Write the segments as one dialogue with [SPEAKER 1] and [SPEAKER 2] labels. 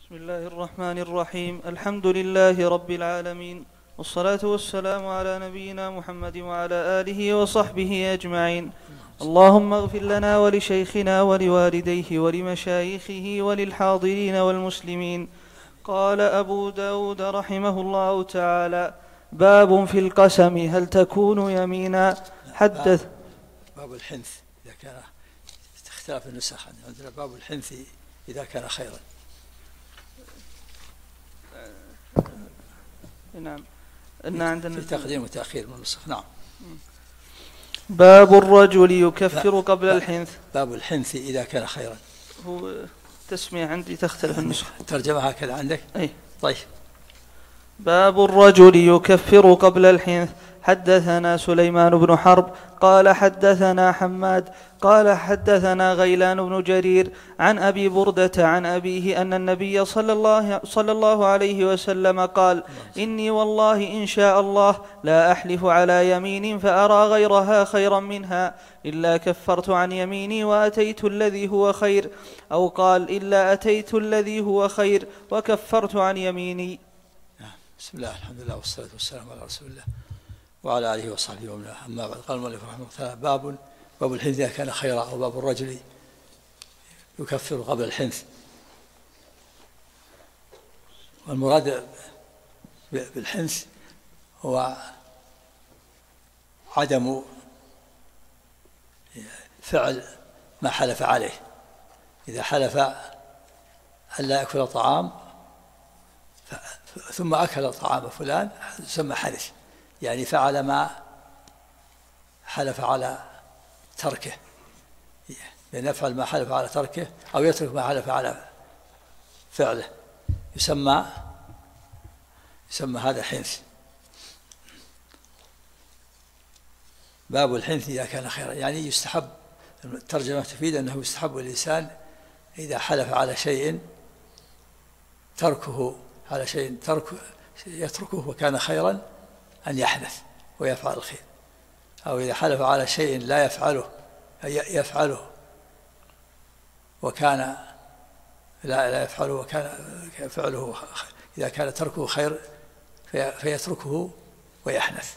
[SPEAKER 1] بسم الله الرحمن الرحيم. الحمد لله رب العالمين، والصلاة والسلام على نبينا محمد وعلى آله وصحبه أجمعين. اللهم اغفر لنا ولشيخنا ولوالديه ولمشايخه وللحاضرين والمسلمين. قال أبو داود رحمه الله تعالى: باب في القسم هل تكون يمينا. حدث
[SPEAKER 2] باب الحنث إذا كان اختلاف النسخ، عندنا باب الحنث إذا كان خيرا.
[SPEAKER 1] نعم، إن عندنا
[SPEAKER 2] في تقديم وتأخير من النسخ. نعم.
[SPEAKER 1] باب الرجل يكفر قبل الحنث.
[SPEAKER 2] باب الحنث إذا كان خيرا.
[SPEAKER 1] هو تسمية عندي تختلف النسخ.
[SPEAKER 2] ترجمة هكذا عندك؟
[SPEAKER 1] أي.
[SPEAKER 2] طيب.
[SPEAKER 1] باب الرجل يكفر قبل الحنث. حدثنا سليمان بن حرب قال حدثنا حماد قال حدثنا غيلان بن جرير عن أبي بردة عن أبيه أن النبي صلى الله عليه وسلم قال: إني والله إن شاء الله لا أحلف على يمين فأرى غيرها خيرا منها إلا كفرت عن يميني وأتيت الذي هو خير، أو قال: إلا أتيت الذي هو خير وكفرت عن يميني.
[SPEAKER 2] بسم الله، الحمد لله، والصلاة والسلام على رسول الله وعلى آله وصحبه ومن والاه. أما بعد، قال المؤلف رحمه الله تعالى: باب الحنث إذا كان خيرا، أو باب الرجل يكفر قبل الحنث. والمراد بالحنث هو عدم فعل ما حلف عليه. إذا حلف ألا يأكل طعام ثم أكل طعام فلان يسمى حنث، يعني فعل ما حلف على تركه، بأن يفعل ما حلف على تركه أو يترك ما حلف على فعله، يسمى هذا حنث. باب الحنث إذا كان خيرا، يعني يستحب. الترجمة تفيد أنه يستحب الإنسان إذا حلف على شيء يتركه وكان خيرا أن يحنث ويفعل الخير، أو إذا حلف على شيء لا يفعله وكان لا يفعله وكان فعله، إذا كان تركه خير فيتركه ويحنث.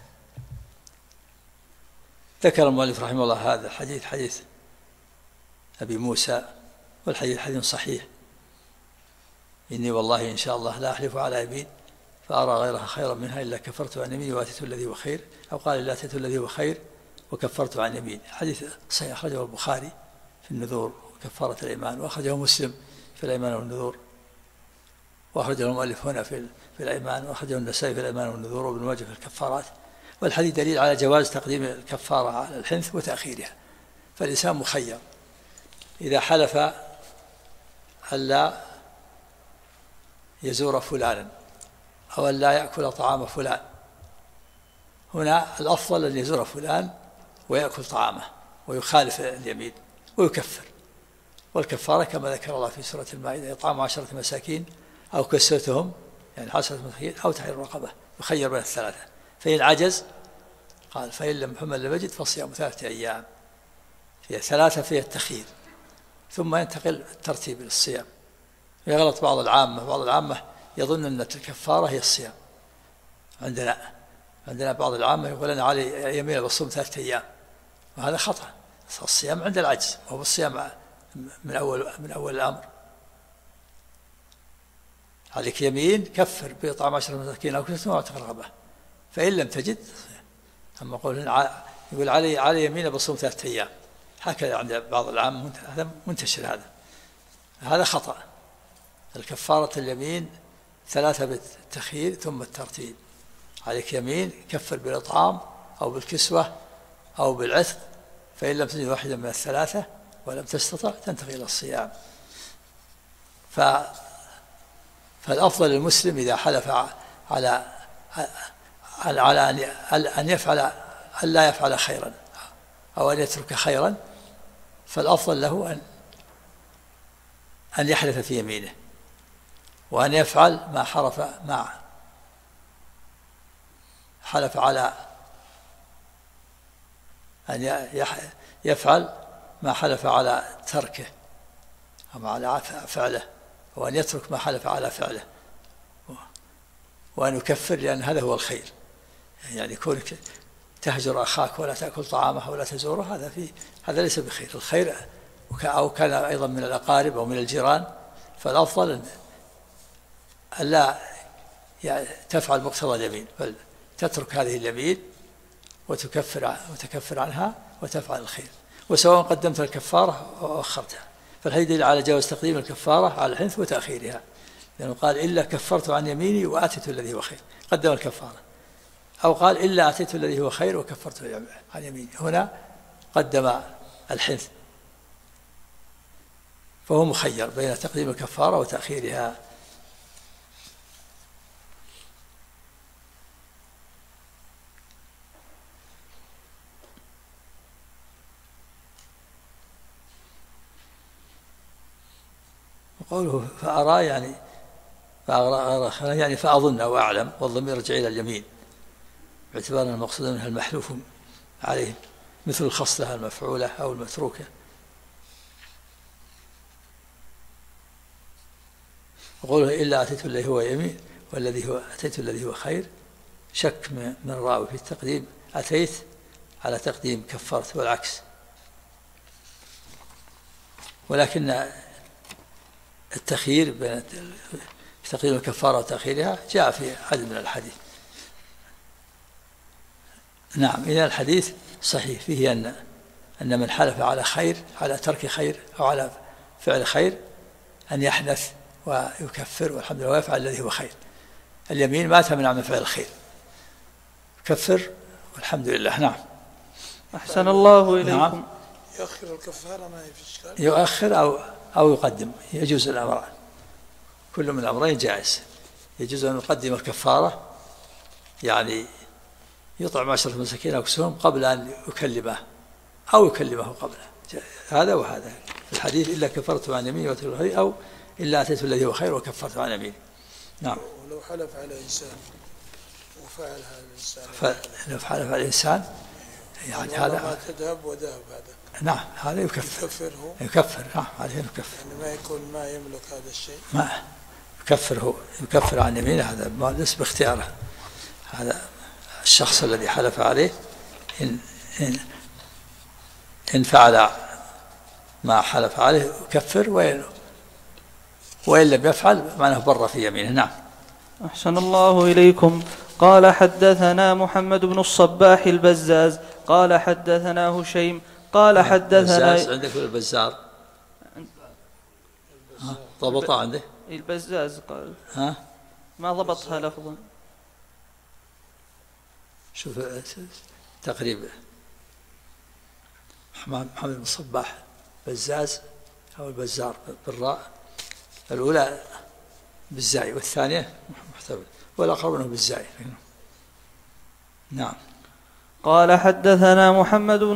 [SPEAKER 2] ذكر المؤلف رحمه الله هذا الحديث، حديث أبي موسى، والحديث حديث صحيح: إني والله إن شاء الله لا أحلف على يمين فأرى غيرها خيرا منها إلا كفرت عن يميني وأتيت الذي هو خير، أو قال: إلا أتيت الذي هو خير وكفرت عن يمين. حديث صحيح، أخرجه البخاري في النذور وكفارة الأيمان، وأخرجه مسلم في الأيمان والنذور، وأخرجه المؤلف هنا في الأيمان، وأخرجه النسائي في الأيمان والنذور، وابن ماجه في الكفارات. والحديث دليل على جواز تقديم الكفارة على الحنث وتأخيرها. فالإنسان مخير إذا حلف ألا يزور فلانا أو أن لا يأكل طعام فلان، هنا الأفضل أن يزور فلان ويأكل طعامه ويخالف اليمين ويكفر. والكفارة كما ذكر الله في سورة المائدة: إطعام 10 مساكين أو كسوتهم، يعني 10 مساكين، أو تحرير رقبة، يخير بين الثلاثة. فإن عجز قال: فإن لم يجد فصيام 3 أيام. فيها 3 فيها التخيير، ثم ينتقل الترتيب للصيام. يغلط بعض العامة يظن أن الكفارة هي الصيام. عندنا بعض العامة يقول: أنا علي يمين بصوم 3 أيام، وهذا خطأ. الصيام عند العجز، وهو الصيام من أول الأمر. عليك يمين، كفر بإطعام 10 مساكين أو كسوتهم أو تحرير رقبة. فإن لم تجد، أما يقول علي يمين بصوم 3 أيام، هكذا عند بعض العامة، هذا منتشر. هذا خطأ. الكفارة اليمين 3 بالتخيير ثم الترتيب. عليك يمين، كفر بالإطعام أو بالكسوة أو بالعتق، فإن لم تجد واحدا من ال3 ولم تستطع تنتقل إلى الصيام. فالأفضل للمسلم إذا حلف على أن يفعل أن لا يفعل خيرا أو أن يترك خيرا، فالأفضل له أن يحلف في يمينه، وأن يفعل ما حلف على أن يفعل ما حلف على تركه أو على فعله، وأن يترك ما حلف على فعله، وأن يكفر، لأن هذا هو الخير. يعني كونك تهجر أخاك ولا تأكل طعامه ولا تزوره، هذا ليس بخير. الخير أو كان أيضا من الأقارب أو من الجيران، فالأفضل أن لا تفعل مقتضى اليمين، بل تترك هذه اليمين وتكفر عنها وتفعل الخير، وسواء قدمت الكفارة أو أخرتها. فالحديث يدل على جواز تقديم الكفارة على الحنث وتأخيرها، لأنه قال إلا كفرت عن يميني وآتيت الذي هو خير، قدم الكفارة. أو قال إلا آتيت الذي هو خير وكفرت عن يميني، هنا قدم الحنث، فهو مخير بين تقديم الكفارة وتأخيرها. وقوله فأرى يعني فأظن أو أعلم، والضمير يرجع إلى اليمين باعتبار أن المقصود منها المحلوف عليه، مثل الخصلة المفعولة أو المتروكة. وقوله إلا أتيت الذي هو يمين أتيت الذي هو خير، شك من الراوي في التقديم أتيت على تقديم كفرت والعكس. ولكن التخيير بين تقديم الكفارة وتأخيرها جاء في عدد من الحديث. نعم، إذا الحديث صحيح فيه أن من حلف على خير، على ترك خير أو على فعل خير، أن يحنث ويكفر والحمد لله ويفعل الذي هو خير. اليمين ما تمنع من فعل الخير، كفر والحمد لله. نعم.
[SPEAKER 1] أحسن الله إليكم.
[SPEAKER 2] نعم.
[SPEAKER 3] يؤخر الكفارة ما في إشكال؟
[SPEAKER 2] يؤخر أو يقدم، يجوز الأمران، كل من الأمرين جائز. يجوز أن يقدم الكفارة، يعني يطعم 10 مساكين أو كسوهم قبل أن يكلمه، أو يكلمه قبله، هذا وهذا. في الحديث إلا كفرت عن يميني وأتيت الخير، أو إلا أتيت الذي هو خير وكفرت عن يميني. نعم.
[SPEAKER 3] ولو حلف على إنسان وفعل هذا الإنسان،
[SPEAKER 2] لو حلف على الإنسان يعني هذا
[SPEAKER 3] ما تذهب وذهب، هذا
[SPEAKER 2] نعم، هذا يكفر. يكفر. نعم، عليه يكفر.
[SPEAKER 3] يعني ما يكون ما يملك هذا الشيء،
[SPEAKER 2] ما يكفر عن يمينه، هذا ليس باختياره. هذا الشخص الذي حلف عليه إن فعل ما حلف عليه يكفر، وإن لم يفعل معناه بر في يمينه. نعم.
[SPEAKER 1] أحسن الله إليكم. قال حدثنا محمد بن الصباح البزاز قال حدثنا هشيم قال حدثنا
[SPEAKER 2] عندك البزار ضبطها عنده
[SPEAKER 1] البزاز قال
[SPEAKER 2] ها
[SPEAKER 1] ما ضبطها لفظا.
[SPEAKER 2] شوف تقريبا محمد بن الصباح بزاز أو البزار بالراء، الأولى بالزاي والثانية محتمل، والأقرب منه بالزاي. نعم.
[SPEAKER 1] قال حدثنا محمد بن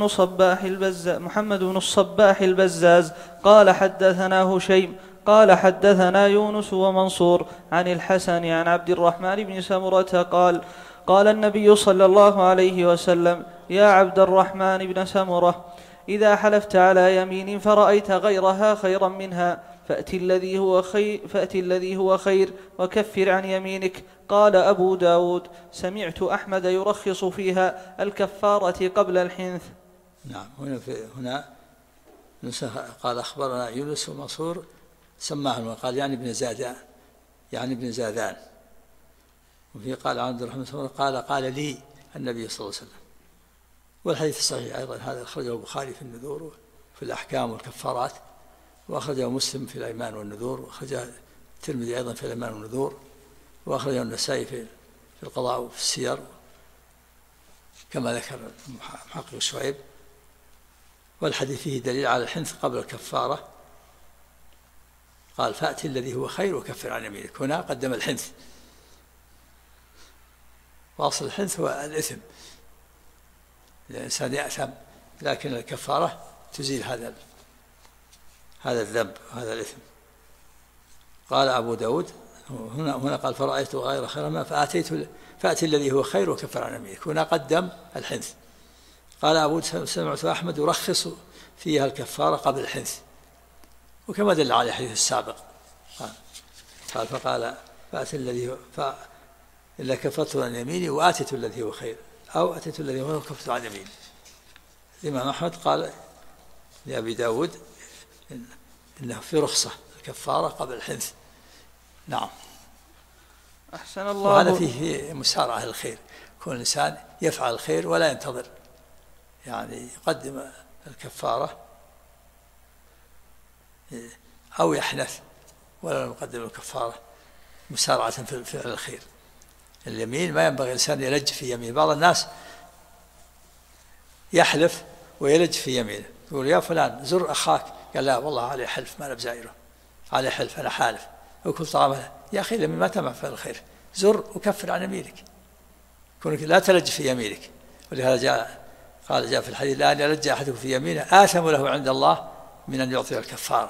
[SPEAKER 1] الصباح البزاز قال حدثنا هشيم قال حدثنا يونس ومنصور عن الحسن عن عبد الرحمن بن سمرة قال النبي صلى الله عليه وسلم: يا عبد الرحمن بن سمرة، إذا حلفت على يمين فرأيت غيرها خيرا منها فأت الذي هو خير وكفر عن يمينك. قال أبو داود: سمعت أحمد يرخص فيها الكفارة قبل الحنث.
[SPEAKER 2] نعم. هنا قال أخبرنا يونس ومنصور سماهم، وقال يعني ابن زادان، وفي قال عبد الرحمن قال لي النبي صلى الله عليه وسلم. والحديث الصحيح أيضا هذا أخرجه البخاري في النذور وفي الأحكام والكفارات، وأخرجه مسلم في الأيمان والنذور، وأخرجه الترمذي أيضا في الأيمان والنذور، وأخرجه النسائي في القضاء وفي السير كما ذكر محقق شعيب. والحديث فيه دليل على الحنث قبل الكفارة. قال: فأتي الذي هو خير وكفر عن يمينك. هنا قدم الحنث، وأصل الحنث هو الإثم، الإنسان يأثم، لكن الكفارة تزيل هذا الذنب وهذا الإثم. قال أبو داود هنا قال: فرأيت غير خير ما فأتي الذي هو خير وكفر عن يمينك. هنا قدم الحنث. قال أبو داود: سمعت أحمد يرخص فيها الكفارة قبل الحنث، وكما دل على الحديث السابق. قال فقال فأت الذي إلا كفرت عن يميني وآتيت الذي هو خير، أو أتيت الذي هو كفرت عن يميني. الإمام أحمد قال لأبي داود إنه في رخصة الكفارة قبل الحنث. نعم.
[SPEAKER 1] أحسن الله.
[SPEAKER 2] وهذا فيه مسارعة الخير، كل إنسان يفعل الخير ولا ينتظر، يعني يقدم الكفارة أو يحنث ولا يقدم الكفارة، مسارعة في فعل الخير. اليمين ما ينبغي الإنسان يلج في يمين. بعض الناس يحلف ويلج في يمينه، يقول يا فلان زر أخاك، قال لا والله عليه حلف ما أنا بزايره، عليه حلف أنا حالف، وكل طعامه. يا أخي اليمين ما تنفع في الخير، زر وكفر عن يمينك، كونك لا تلج في يمينك. ولهذا جاء في الحديث لا أن يلج أحدكم في يمينه آثم له عند الله من أن يعطي الكفارة.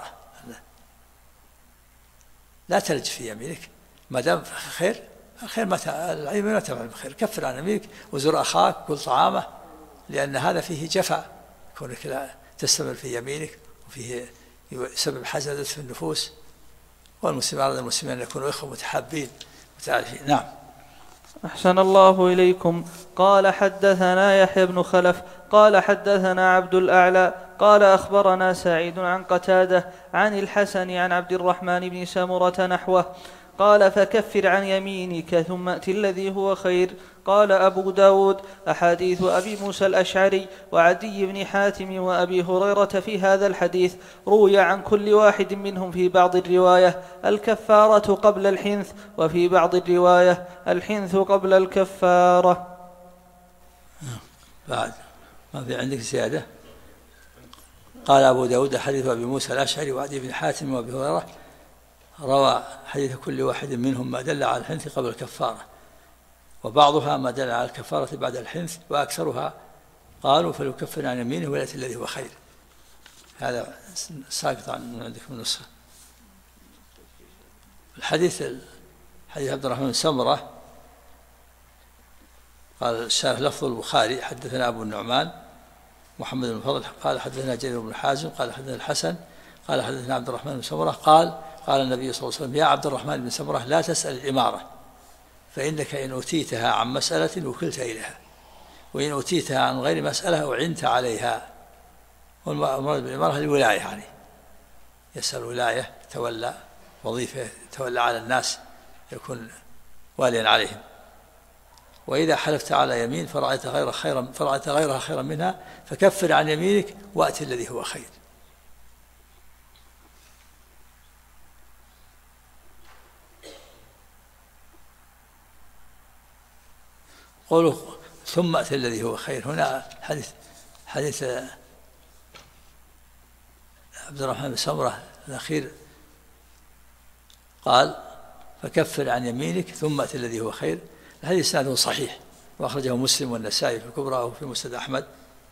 [SPEAKER 2] لا تلج في يمينك ما دام خير، الخير اليمين ما تنفع بالخير، كفر عن يمينك وزر أخاك كل طعامه، لأن هذا فيه جفاء، كونك لا تستمر في يمينك، وفيه سبب حسد في النفوس. والمسلم على المسلمين أن يكونوا إخوة متحابين متعارفين. نعم.
[SPEAKER 1] أحسن الله إليكم. قال حدثنا يحيى بن خلف قال حدثنا عبد الأعلى قال أخبرنا سعيد عن قتادة عن الحسن عن عبد الرحمن بن سمرة نحوه قال فكفر عن يمينك ثم أت الذي هو خير. قال أبو داود أحاديث أبي موسى الأشعري وعدي بن حاتم وأبي هريرة في هذا الحديث روي عن كل واحد منهم في بعض الرواية الكفارة قبل الحنث، وفي بعض الرواية الحنث قبل الكفارة.
[SPEAKER 2] بعد ما في عندك زيادة؟ قال أبو داود حديث أبي موسى الأشعري وعدي بن حاتم وأبي هريرة روى حديث كل واحد منهم ما دل على الحنث قبل الكفارة، وبعضها ما دل على الكفارة بعد الحنث، وأكثرها قالوا فليكفر عن يمينه ويأتي الذي هو خير. هذا ساقط من عندكم النسخة. الحديث حديث عبد الرحمن بن سمرة قال الشارح لفظ البخاري حدثنا أبو النعمان محمد بن فضل قال حدثنا جرير بن حازم قال حدثنا الحسن قال حدثنا عبد الرحمن بن سمرة قال النبي صلى الله عليه وسلم يا عبد الرحمن بن سمرة لا تسأل الإمارة، فإنك إن أوتيتها عن مسألة وكلت إليها، وإن أوتيتها عن غير مسألة أعنت عليها. والمراد بالإمارة الولاية، يعني يسأل ولاية، تولى وظيفة، تولى على الناس، يكون واليا عليهم. وإذا حلفت على يمين فرأيت غيرها خيرا منها فكفر عن يمينك وأتي الذي هو خير. قولوا ثم أتي الذي هو خير، هنا حديث عبد الرحمن بن سمرة الأخير قال فكفر عن يمينك ثم أتي الذي هو خير. الحديث إسناده صحيح، وأخرجه مسلم والنسائي في الكبرى وفي مسند أحمد.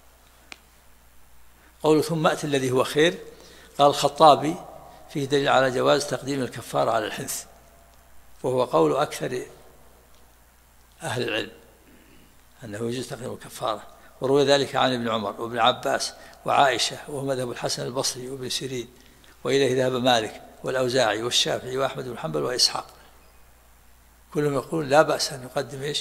[SPEAKER 2] قوله ثم أتي الذي هو خير قال الخطابي فيه دليل على جواز تقديم الكفارة على الحنث، وهو قول أكثر أهل العلم أنه يجوز تقديم الكفارة، وروي ذلك عن ابن عمر وابن عباس وعائشة، وهو مذهب الحسن البصري وابن سيرين، وإليه ذهب مالك والأوزاعي والشافعي وأحمد بن حنبل وإسحاق. كلهم يقولون لا بأس أن يقدم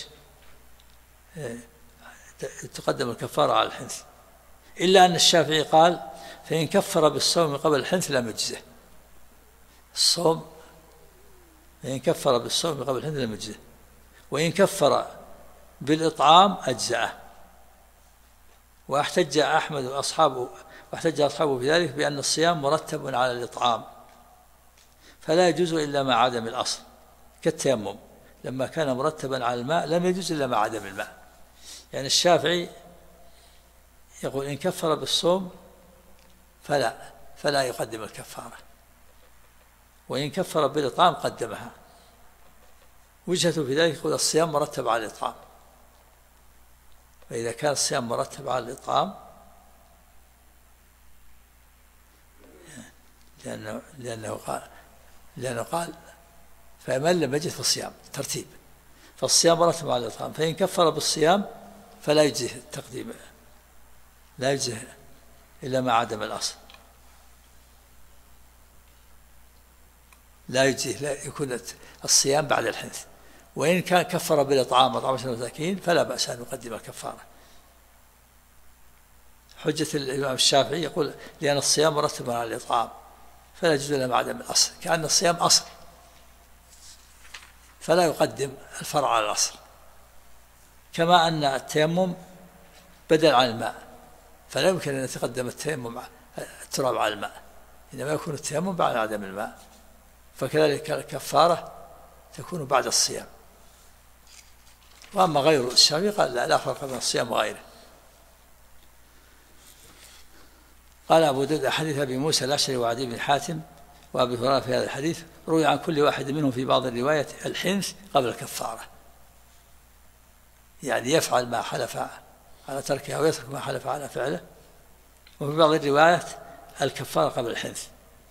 [SPEAKER 2] تقدم الكفارة على الحنث، إلا أن الشافعي قال فإن كفر بالصوم قبل الحنث لم يجزه. الصوم فإن كفر بالصوم قبل الحنث لم يجزه، وإن كفر بالإطعام أجزأه. واحتج أحمد وأصحابه في ذلك بأن الصيام مرتب على الإطعام فلا يجوز إلا مع عدم الأصل، كالتيمم لما كان مرتبا على الماء لم يجوز إلا مع عدم الماء. يعني الشافعي يقول إن كفر بالصوم فلا يقدم الكفارة، وإن كفر بالإطعام قدمها. وجهته في ذلك يقول الصيام مرتب على الإطعام، فإذا كان الصيام مرتب على الإطعام لأنه قال فمن لم يجد فالصيام ترتيب، فالصيام مرتب على الإطعام، فإن كفر بالصيام فلا يجزي التقديم، لا يجزي إلا مع عدم الأصل. لا يجزيه، لا يكون الصيام بعد الحنث. وإن كان كفر بالإطعام وطعام 10 مساكين فلا بأس أن يقدم الكفارة. حجة الإمام الشافعي يقول لأن الصيام مرتب على الإطعام فلا يجوز له عدم الأصل، كأن الصيام أصل فلا يقدم الفرع على الأصل. كما أن التيمم بدل عن الماء، فلا يمكن أن يتقدم التيمم التراب على الماء، إنما يكون التيمم بعد عدم الماء. فكذلك الكفارة تكون بعد الصيام. وأما غير الشافعي قال لا فرق بين الصيام وغيره. قال أبو داود حديث أبي موسى الأشعري وعدي بن حاتم وأبي هريرة في هذا الحديث روي عن كل واحد منهم في بعض الروايات الحنث قبل الكفارة، يعني يفعل ما حلف على تركها ويترك ما حلف على فعله. وفي بعض الروايات الكفارة قبل الحنث.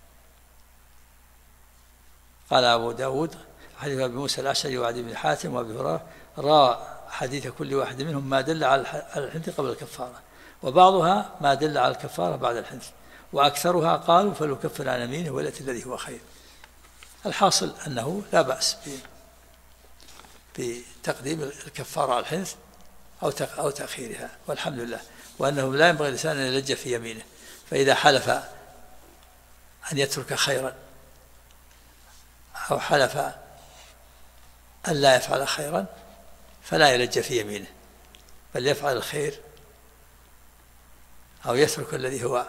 [SPEAKER 2] قال أبو داود حديث أبي موسى الأشعري وعدي بن حاتم وأبي هريرة روى حديث كل واحد منهم ما دل على الحنث قبل الكفارة، وبعضها ما دل على الكفارة بعد الحنث، وأكثرها قالوا فليكفر عن يمينه والتي الذي هو خير. الحاصل أنه لا بأس بتقديم الكفارة على الحنث أو تأخيرها، والحمد لله. وأنه لا ينبغي الإنسان أن يلج في يمينه، فإذا حلف أن يترك خيرا أو حلف أن لا يفعل خيرا فلا يلج في يمينه، بل يفعل الخير أو يترك الذي هو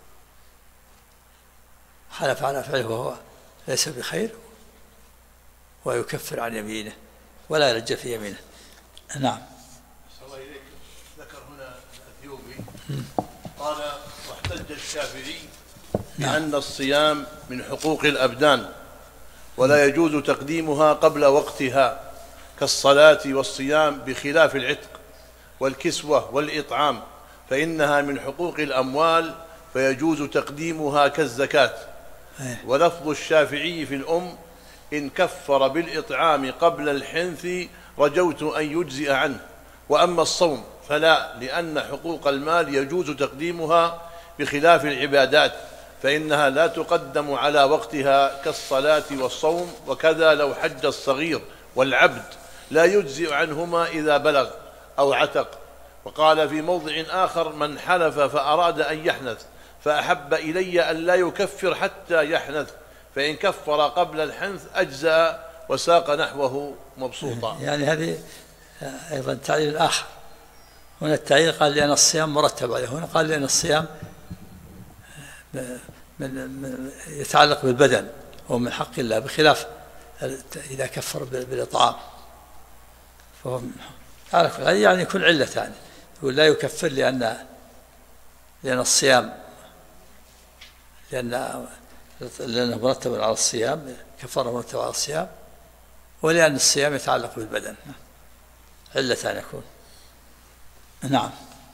[SPEAKER 2] حلف على فعله وهو ليس بخير ويكفر عن يمينه ولا يلج في يمينه. نعم.
[SPEAKER 4] الله إليك. ذكر هنا الأثيوبي قال واحتج الشافعي بأن الصيام من حقوق الأبدان ولا يجوز تقديمها قبل وقتها كالصلاة والصيام، بخلاف العتق والكسوة والإطعام فإنها من حقوق الأموال فيجوز تقديمها كالزكاة. ولفظ الشافعي في الأم إن كفر بالإطعام قبل الحنث رجوت أن يجزئ عنه. وأما الصوم فلا، لأن حقوق المال يجوز تقديمها بخلاف العبادات فإنها لا تقدم على وقتها كالصلاة والصوم. وكذا لو حج الصغير والعبد لا يجزئ عنهما إذا بلغ أو عتق. وقال في موضع آخر من حلف فأراد أن يحنث فأحب إلي أن لا يكفر حتى يحنث، فإن كفر قبل الحنث أجزأ، وساق نحوه مبسوطا.
[SPEAKER 2] يعني هذه أيضا تعليل آخر. هنا التعليل قال لأن الصيام مرتب عليه، هنا قال لأن الصيام يتعلق بالبدن هو من حق الله، بخلاف إذا كفر بالإطعام فهو يعني يكون علة ثانية. يقول لا يكفر لأن الصيام لأنه مرتب على الصيام، كفارة مرتب على الصيام، ولأن الصيام يتعلق بالبدن، علة ثانية يكون. نعم.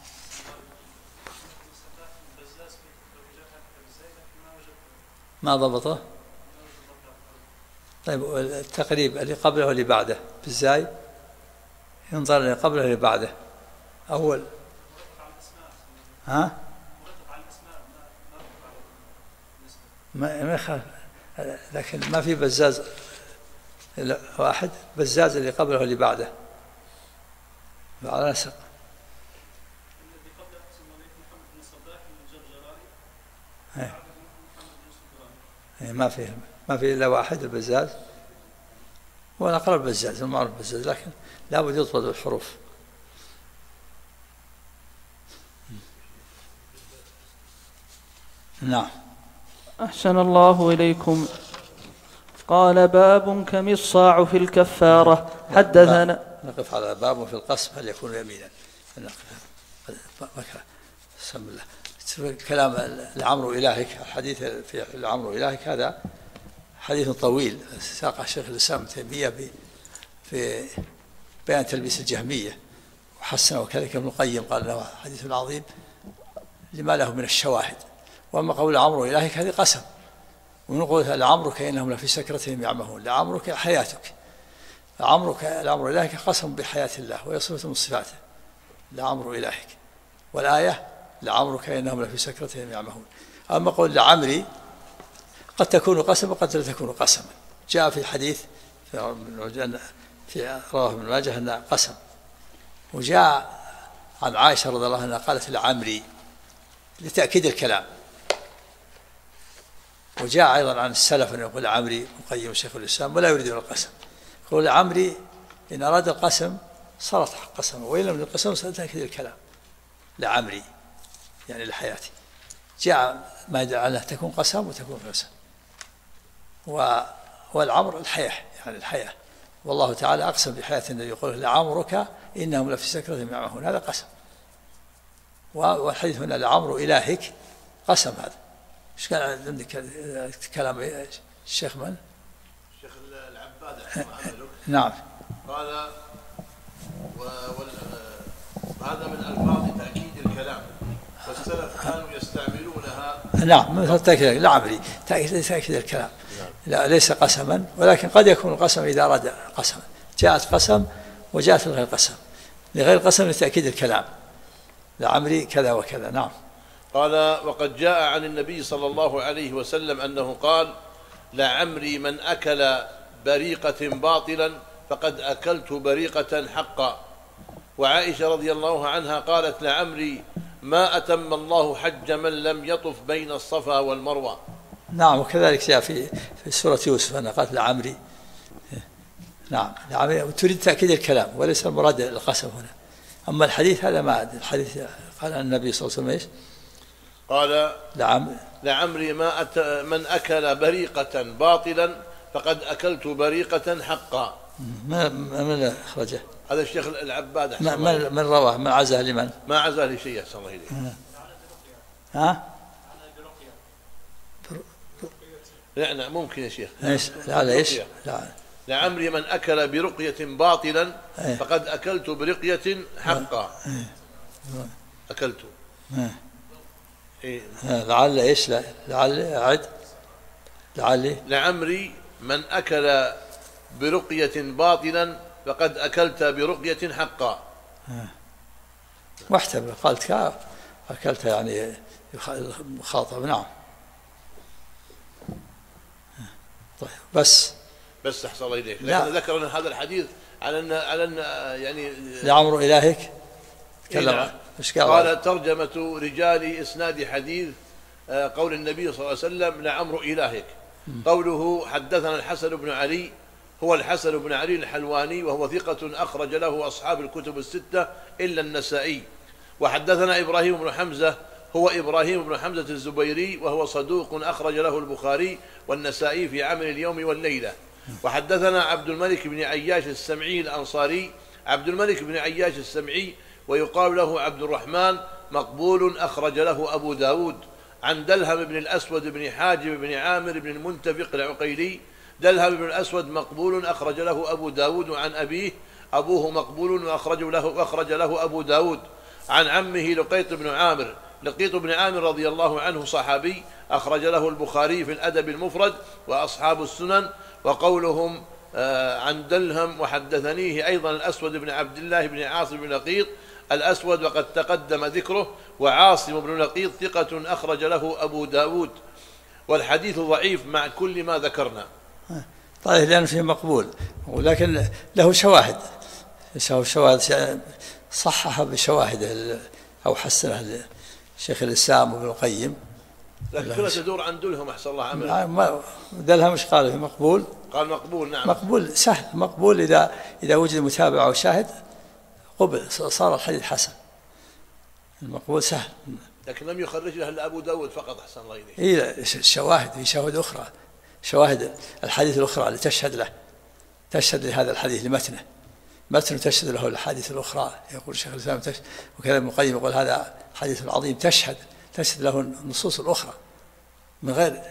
[SPEAKER 2] ما ضبطه؟ طيب التقريب اللي قبله واللي بعده بالزاي ينظر اللي قبله واللي بعده. أول ها؟ ما يخالف، لكن ما في بزاز واحد، بزاز اللي قبله واللي بعده على نسق. ما في إلا واحد البزاز، ولا أقرب البزاز المعروف البزاز، لكن لا بد يضبط الحروف. نعم.
[SPEAKER 1] أحسن الله إليكم. قال باب كم الصاع في الكفارة. حدثنا.
[SPEAKER 2] نقف على باب في القسم هل يكون يمينا. بسم الله. كلام لعمرو إلهك، الحديث في لعمرو إلهك هذا حديث طويل ساقه شيخ الإسلام ابن تيمية في بيان تلبيس الجهمية وحسنه، وكذلك ابن القيم قال له حديث عظيم لما له من الشواهد. وأما قول عمرو إلهك هذه قسم، ونقول لعمرك إنهم لفي سكرتهم يعمهون، لعمرك حياتك، لعمرو إلهك قسم بحياة الله وهي صفة من صفاته، لعمرو إلهك. والآية لعمرك إنهم لفي سكرتهم يعمهون. أما قول لعمري قد تكون قسم وقد لا تكون قسما. جاء في حديث في رواه ابن ماجه أن قسم، وجاء عن عائشة رضي الله عنها قالت لعمري لتأكيد الكلام، وجاء أيضا عن السلف أن يقول عمري مقيم شيخ الإسلام ولا يريدون القسم، يقول عمري إن أراد القسم صارت قسم، وإن لم القسم ستأكيد الكلام لعمري يعني لحياتي. جاء ما يدل على تكون قسم وتكون قسم، والعمر الحياة يعني الحياة، والله تعالى أقسم بحياة النبي يقول لعمرك إنهم لفي سكرة يعمهون، هذا قسم. والحديث هنا لعمر إلهك قسم، هذا ايش كان عندك كلام الشيخ من؟
[SPEAKER 4] الشيخ العباد
[SPEAKER 2] نعم.
[SPEAKER 4] قال وهذا من ألفاظ تأكيد الكلام، والسلف كانوا يستعملونها.
[SPEAKER 2] نعم مثل تأكيد لعمري تأكيد الكلام، لا ليس قسما، ولكن قد يكون القسم إذا أراد قسما، جاءت قسم وجاءت لغير قسم، لغير قسم لتأكيد الكلام لعمري كذا وكذا. نعم.
[SPEAKER 4] قال وقد جاء عن النبي صلى الله عليه وسلم أنه قال لعمري من أكل بريقة باطلا فقد أكلت بريقة حقا. وعائشة رضي الله عنها قالت لعمري ما أتم الله حج من لم يطف بين الصفا والمروة.
[SPEAKER 2] نعم. وكذلك جاء في سورة يوسف أن قالت لعمري. نعم لعمري تريد تأكيد الكلام وليس المراد القسم هنا. أما الحديث هذا ما الحديث قال النبي صلى الله عليه وسلم إيش؟
[SPEAKER 4] قال لعمري من أكل بريقة باطلا فقد أكلت بريقة حقا.
[SPEAKER 2] من أخرجه؟
[SPEAKER 4] هذا الشيخ العباد.
[SPEAKER 2] من رواه؟ من عزاه لمن؟
[SPEAKER 4] ما عزاه لشيء أحسن الله إليه.
[SPEAKER 2] ها؟
[SPEAKER 4] لا ممكن يا شيخ.
[SPEAKER 2] ايش؟ لا ايش؟ لا.
[SPEAKER 4] لعمري من أكل برقية باطلا فقد أكلت برقية حقا. أكلت.
[SPEAKER 2] لعل ايش؟ لعل أعد.
[SPEAKER 4] لعمري من أكل برقية باطلا فقد أكلت برقية حقا.
[SPEAKER 2] واحتمل قالت أكلت يعني مخاطب. نعم. طيب بس
[SPEAKER 4] أحسن الله إليك. لكن ذكر أن هذا الحديث على أن يعني
[SPEAKER 2] لعمر إلهك تكلم.
[SPEAKER 4] قال ترجمة رجال إسناد حديث قول النبي صلى الله عليه وسلم لعمر إلهك. قوله حدثنا الحسن بن علي هو الحسن بن علي الحلواني وهو ثقة أخرج له أصحاب الكتب الستة إلا النسائي. وحدثنا إبراهيم بن حمزة هو إبراهيم بن حمزة الزبيري وهو صدوق أخرج له البخاري والنسائي في عمل اليوم والليلة. وحدثنا عبد الملك بن عياش السمعي الأنصاري عبد الملك بن عياش السمعي ويقال له عبد الرحمن مقبول أخرج له أبو داود عن دلهم بن الأسود بن حاجب بن عامر بن المنتفق العقيلي. دلهم بن الأسود مقبول أخرج له أبو داود عن أبيه أبوه مقبول وأخرج له أبو داود عن عمه لقيط بن عامر. لقيط بن عامر رضي الله عنه صحابي أخرج له البخاري في الأدب المفرد وأصحاب السنن. وقولهم عن دلهم وحدثنيه أيضا الأسود بن عبد الله بن عاصم بن لقيط الأسود وقد تقدم ذكره. وعاصم بن لقيط ثقة أخرج له أبو داود. والحديث ضعيف مع كل ما ذكرنا.
[SPEAKER 2] طيب لأنه فيه مقبول ولكن له شواهد صحح بشواهد أو حسنه الشيخ الإسلام وابن القيم.
[SPEAKER 4] لكن كلها تدور عن دلهم أحسن الله عمله.
[SPEAKER 2] دلهم مش قال مقبول؟
[SPEAKER 4] قال مقبول. نعم
[SPEAKER 2] مقبول سهل. مقبول إذا وجد متابعة وشاهد قبل صار الحديث حسن. المقبول سهل.
[SPEAKER 4] لكن لم يخرج له إلا أبو داود فقط أحسن الله إليه.
[SPEAKER 2] إيه الشواهد في شواهد أخرى شواهد الحديث الأخرى اللي تشهد لهذا الحديث لمتنه تشهد له الحديث الأخرى. يقول الشيخ الإسلام وكذا ابن القيم يقول هذا حديث عظيم تشهد له النصوص الأخرى من غير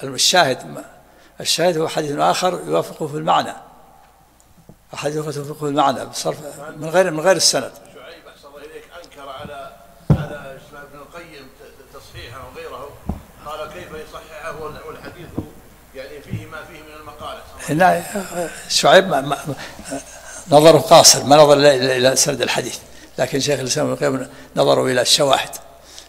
[SPEAKER 2] الشاهد هو حديث آخر يوافقه في المعنى. حديث يوافقه في المعنى بصرف من غير السند.
[SPEAKER 4] شعيب أحسن الله إليك أنكر على ابن القيم تصحيحه وغيره. قال كيف يصححه والحديث يعني فيه ما فيه من المقالة.
[SPEAKER 2] شعيب نظره قاصر ما نظر إلى سند الحديث. لكن شيخ الإسلام ابن القيم نظروا إلى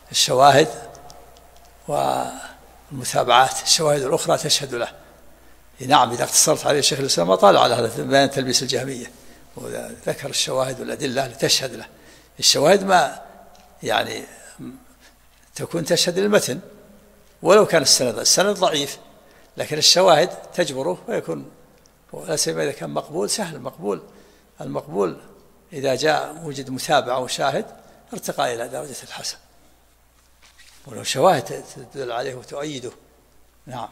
[SPEAKER 2] الشواهد والمتابعات. الشواهد الأخرى تشهد له نعم إذا اقتصرت عليه شيخ الإسلام ما طالع على هذا بيان تلبيس الجهمية، وذكر الشواهد والأدلة لتشهد له. الشواهد ما يعني تكون تشهد للمتن ولو كان السند ضعيف، لكن الشواهد تجبره ويكون، ولا سيما إذا كان مقبول سهل. المقبول إذا جاء وجد متابعة وشاهد ارتقى إلى درجة الحسن، ولو شواهد تدل عليه وتؤيده. نعم.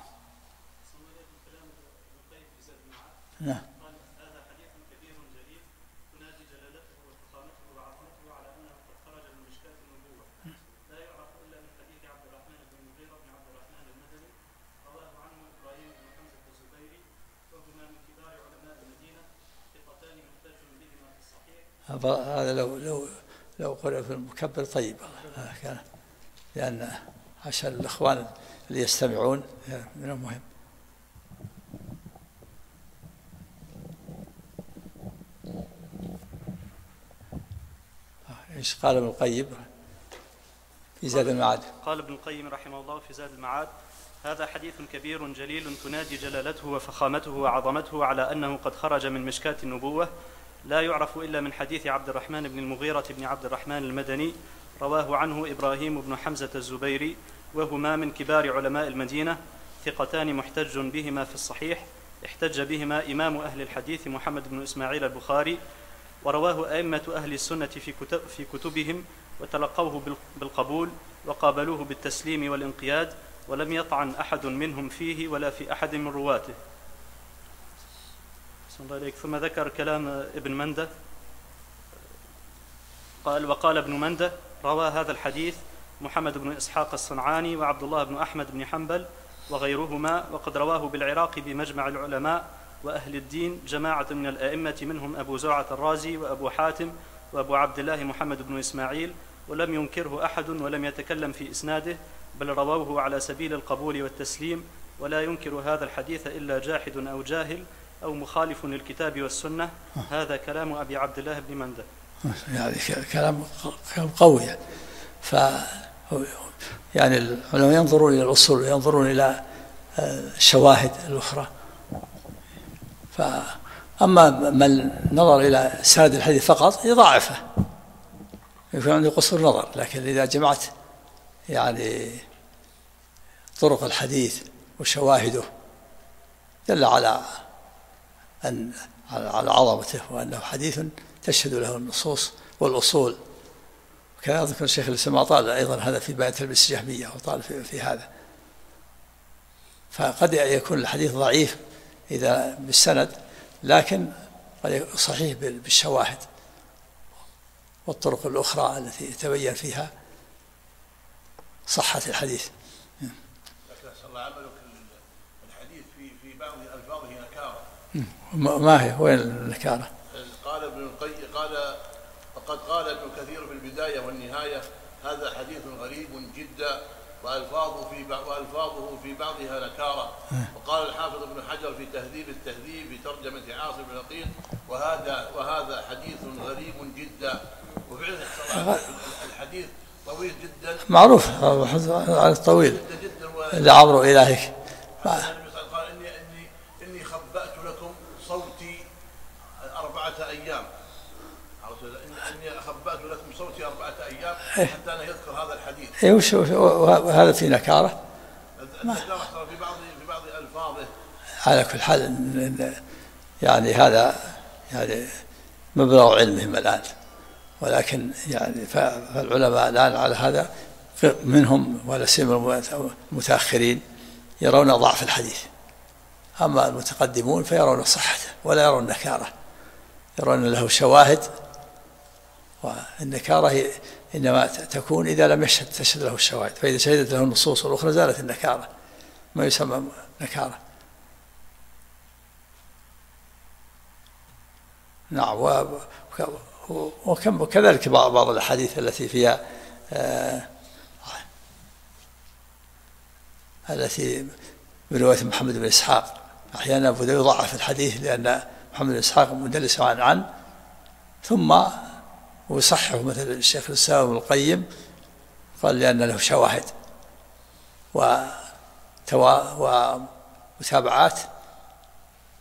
[SPEAKER 2] نعم.
[SPEAKER 5] هذا حديث كبير جليل تنادي جلالته وفخامته وعظمته على انه قد خرج من مشكاة النبوة، لا يعرف الا من حديث عبد الرحمن بن المغيرة بن عبد الرحمن المدني، رواه عنه ابراهيم بن حمزة الزبيري، وهما من كبار علماء المدينة، ثقتان محتج بهما في الصحيح.
[SPEAKER 2] هذا لو قرأ في المكبر طيب كان، لأن عشان الإخوان اللي يستمعون من المهم. ايش قال ابن القيم في زاد المعاد؟
[SPEAKER 5] قال ابن القيم رحمه الله في زاد المعاد: هذا حديث كبير جليل تنادي جلالته وفخامته وعظمته على أنه قد خرج من مشكاة النبوة، لا يعرف إلا من حديث عبد الرحمن بن المغيرة بن عبد الرحمن المدني، رواه عنه إبراهيم بن حمزة الزبيري، وهما من كبار علماء المدينة، ثقتان محتج بهما في الصحيح، احتج بهما إمام أهل الحديث محمد بن إسماعيل البخاري، ورواه أئمة أهل السنة في كتبهم، وتلقوه بالقبول وقابلوه بالتسليم والانقياد، ولم يطعن أحد منهم فيه ولا في أحد من رواته. ثم ذكر كلام ابن مندة، وقال ابن مندة: روى هذا الحديث محمد بن إسحاق الصنعاني وعبد الله بن أحمد بن حنبل وغيرهما، وقد رواه بالعراق بمجمع العلماء وأهل الدين جماعة من الأئمة، منهم أبو زرعة الرازي وأبو حاتم وأبو عبد الله محمد بن إسماعيل، ولم ينكره أحد ولم يتكلم في إسناده، بل رووه على سبيل القبول والتسليم، ولا ينكر هذا الحديث إلا جاحد أو جاهل أو مخالف للكتاب والسنة. هذا كلام أبي عبد الله بن مندة.
[SPEAKER 2] يعني كلام قوي. يعني العلماء ينظرون إلى الأصول وينظرون إلى الشواهد الأخرى. فأما من نظر إلى سند الحديث فقط يضاعفه، يكون عنده قصور نظر. لكن إذا جمعت يعني طرق الحديث وشواهده دل على عظمته، وأنه حديث تشهد له النصوص والأصول. وكان أذكر الشيخ الإسلام طال أيضا هذا في بيان تلبيس الجهمية، وطال في هذا. فقد يكون الحديث ضعيف إذا بالسند، لكن قد يكون صحيح بالشواهد والطرق الأخرى التي يتبين فيها صحة الحديث.
[SPEAKER 4] لكن أسأل الله عملك الحديث في بعض ألفاظه نكارة.
[SPEAKER 2] ما هي وين النكارة؟
[SPEAKER 4] قال ابن القيم وقد قال ابن كثير في البداية والنهاية: هذا حديث غريب جدا وألفاظه في بعضها نكارة. وقال الحافظ ابن حجر في تهذيب التهذيب في ترجمة عاصم بن نقيل: وهذا حديث غريب جدا. وفعلا الحديث طويل جدا، معروف
[SPEAKER 2] على الطويل لعمرو إلهك.
[SPEAKER 4] قال إني خبأت لكم صوتي 4 أيام. إني خبأت لكم صوتي 4 أيام حتى أنا يذكر هذا الحديث.
[SPEAKER 2] وهذا في نكارة.
[SPEAKER 4] النكارة في بعض ألفاظه.
[SPEAKER 2] على كل حال يعني هذا يعني مبلغ علمهم الآن، ولكن يعني فالعلماء الآن على هذا منهم ولا سيما المتأخرين يرون ضعف الحديث، أما المتقدمون فيرون صحته ولا يرون نكارة، يرون له شواهد. والنكارة إنما تكون إذا لم تشهد له الشواهد، فإذا شهدت له النصوص الأخرى زالت النكارة، ما يسمى نكارة. نعم. وكذلك بعض الأحاديث التي فيها التي برواية محمد بن إسحاق، أحيانا أبو داود يضعف الحديث لأن محمد بن إسحاق مدلس عن ثم ويصححه، مثل الشيخ الإسلام ابن القيم قال لأن له شواهد ومتابعات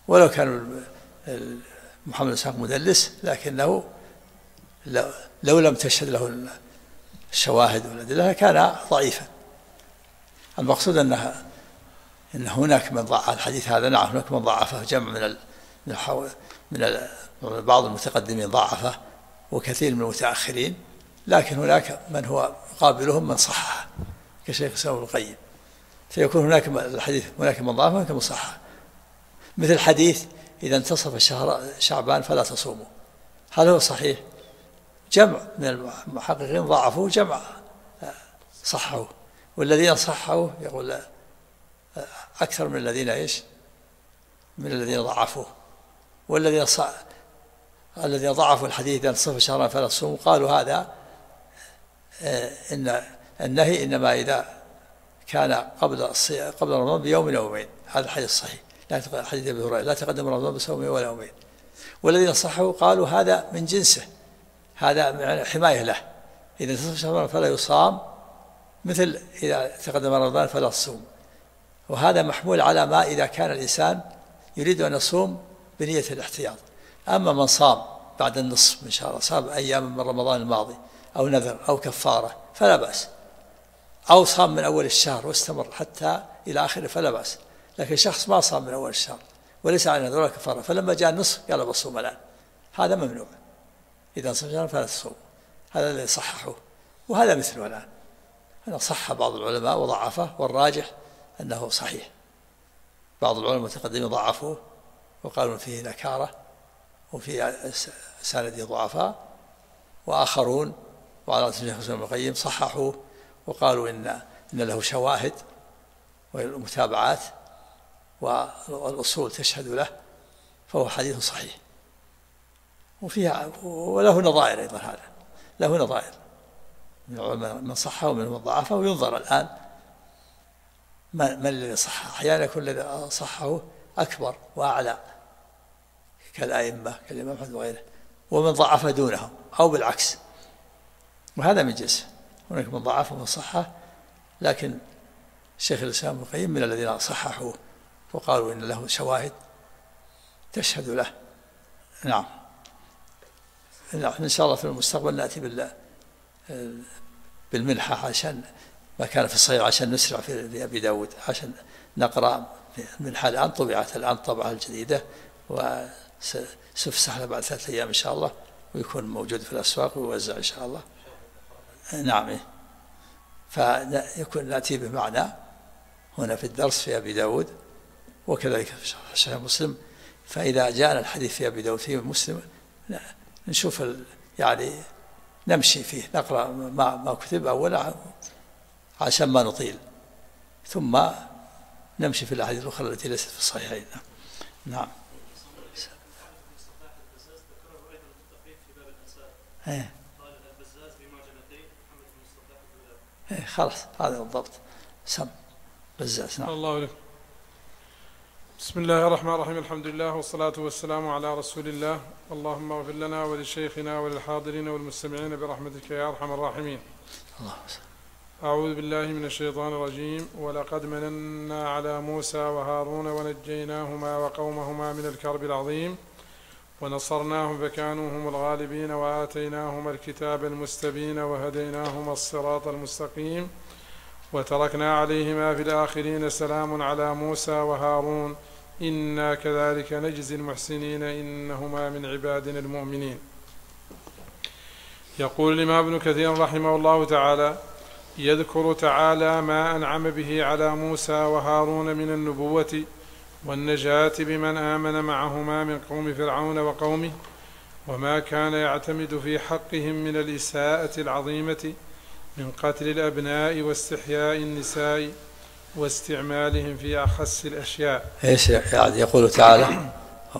[SPEAKER 2] ولو كان محمد بن إسحاق مدلس، لكنه لو لم تشهد له الشواهد والأدلة كان ضعيفا. المقصود أن هناك من ضعف الحديث هذا، نعم هناك من ضعفه، جمع من بعض المتقدمين ضعفه وكثير من المتأخرين، لكن هناك من هو قابلهم من صححه كشيخ الإسلام ابن القيم، فيكون هناك الحديث هناك من ضعفه وهناك من صححه. مثل حديث إذا انتصف شهر شعبان فلا تصوموا، هل هو صحيح؟ جمع من المحققين ضعفوه، جمع صححوه، والذين صححوه يقول أكثر من الذين من الذين ضعفوه. والذين ضعفوا الحديث إذا انتصف شهران فلا تصوموا قالوا هذا إن النهي إنما إذا كان قبل رمضان بيوم أو يومين، هذا الحديث الصحيح، حديث أبي هريرة لا تقدم رمضان بصوم ولا يومين. والذين صححوا قالوا هذا من جنسه، هذا حماية له، إذا انتصف شهران فلا يصام، مثل إذا تقدم رمضان فلا تصوم. وهذا محمول على ما إذا كان الإنسان يريد أن يصوم بنية الاحتياط. أما من صام بعد النصف من شهر، صام أيام من رمضان الماضي أو نذر أو كفارة فلا بأس، أو صام من أول الشهر واستمر حتى إلى آخره فلا بأس. لكن شخص ما صام من أول الشهر وليس على نذر ولا كفارة، فلما جاء النصف قال بصوم الآن، هذا ممنوع، إذا صام شهر فلا تصوم. هذا الذي صححوه، وهذا مثله الآن. أنا صح بعض العلماء وضعفه، والراجح أنه صحيح. بعض العلماء المتقدمين ضعفوه وقالوا فيه نكارة وفي سنده ضعفاء، وآخرون وعلى رأسهم الشيخ ابن القيم صححوه وقالوا إن له شواهد والمتابعات والأصول تشهد له، فهو حديث صحيح. وله نظائر أيضا، هذا له نظائر من صحه ومن ضعفه، وينظر الآن من الذي صحه. أحيانا يكون الذي صحه أكبر وأعلى كالأئمة كالإمام أحمد وغيره، ومن ضعف دونهم أو بالعكس، وهذا من جنسه. هناك من ضعف ومن صحه، لكن شيخ الإسلام ابن القيم من الذين صححوه وقالوا إن له شواهد تشهد له. نعم إن شاء الله في المستقبل نأتي بالمنحة عشان ما كان في الصحيح، عشان نسرع في أبي داود، عشان نقرأ المنحة. الآن طبعت الآن طبعة الجديدة، وستفسح بعد 3 أيام إن شاء الله، ويكون موجود في الأسواق ويوزع إن شاء الله. نعم، فيكون نأتي بمعنى هنا في الدرس في أبي داود، وكذلك في صحيح مسلم. فإذا جاءنا الحديث في أبي داود في مسلم نشوف يعني نمشي فيه، نقرأ ما كتب أولا عشان ما نطيل، ثم نمشي في الأحاديث الأخرى التي ليست في الصحيحين. نعم. خلاص هذا بالضبط، سم بزاز. نعم.
[SPEAKER 3] الله عليك. بسم الله الرحمن الرحيم، الحمد لله والصلاة والسلام على رسول الله. اللهم اغفر لنا ولشيخنا وللحاضرين والمستمعين برحمتك يا أرحم الراحمين. أعوذ بالله من الشيطان الرجيم. ولقد مننا على موسى وهارون ونجيناهما وقومهما من الكرب العظيم ونصرناهم فكانوا هم الغالبين وآتيناهما الكتاب المستبين وهديناهما الصراط المستقيم وتركنا عليهما في الآخرين سلام على موسى وهارون إنا كذلك نجزي المحسنين إنهما من عبادنا المؤمنين. يقول الإمام ابن كثير رحمه الله تعالى: يذكر تعالى ما أنعم به على موسى وهارون من النبوة والنجاة بمن آمن معهما من قوم فرعون وقومه، وما كان يعتمد في حقهم من الإساءة العظيمة من قتل الأبناء واستحياء النساء واستعمالهم في أخس الأشياء.
[SPEAKER 2] إيش يعني يقول تعالى؟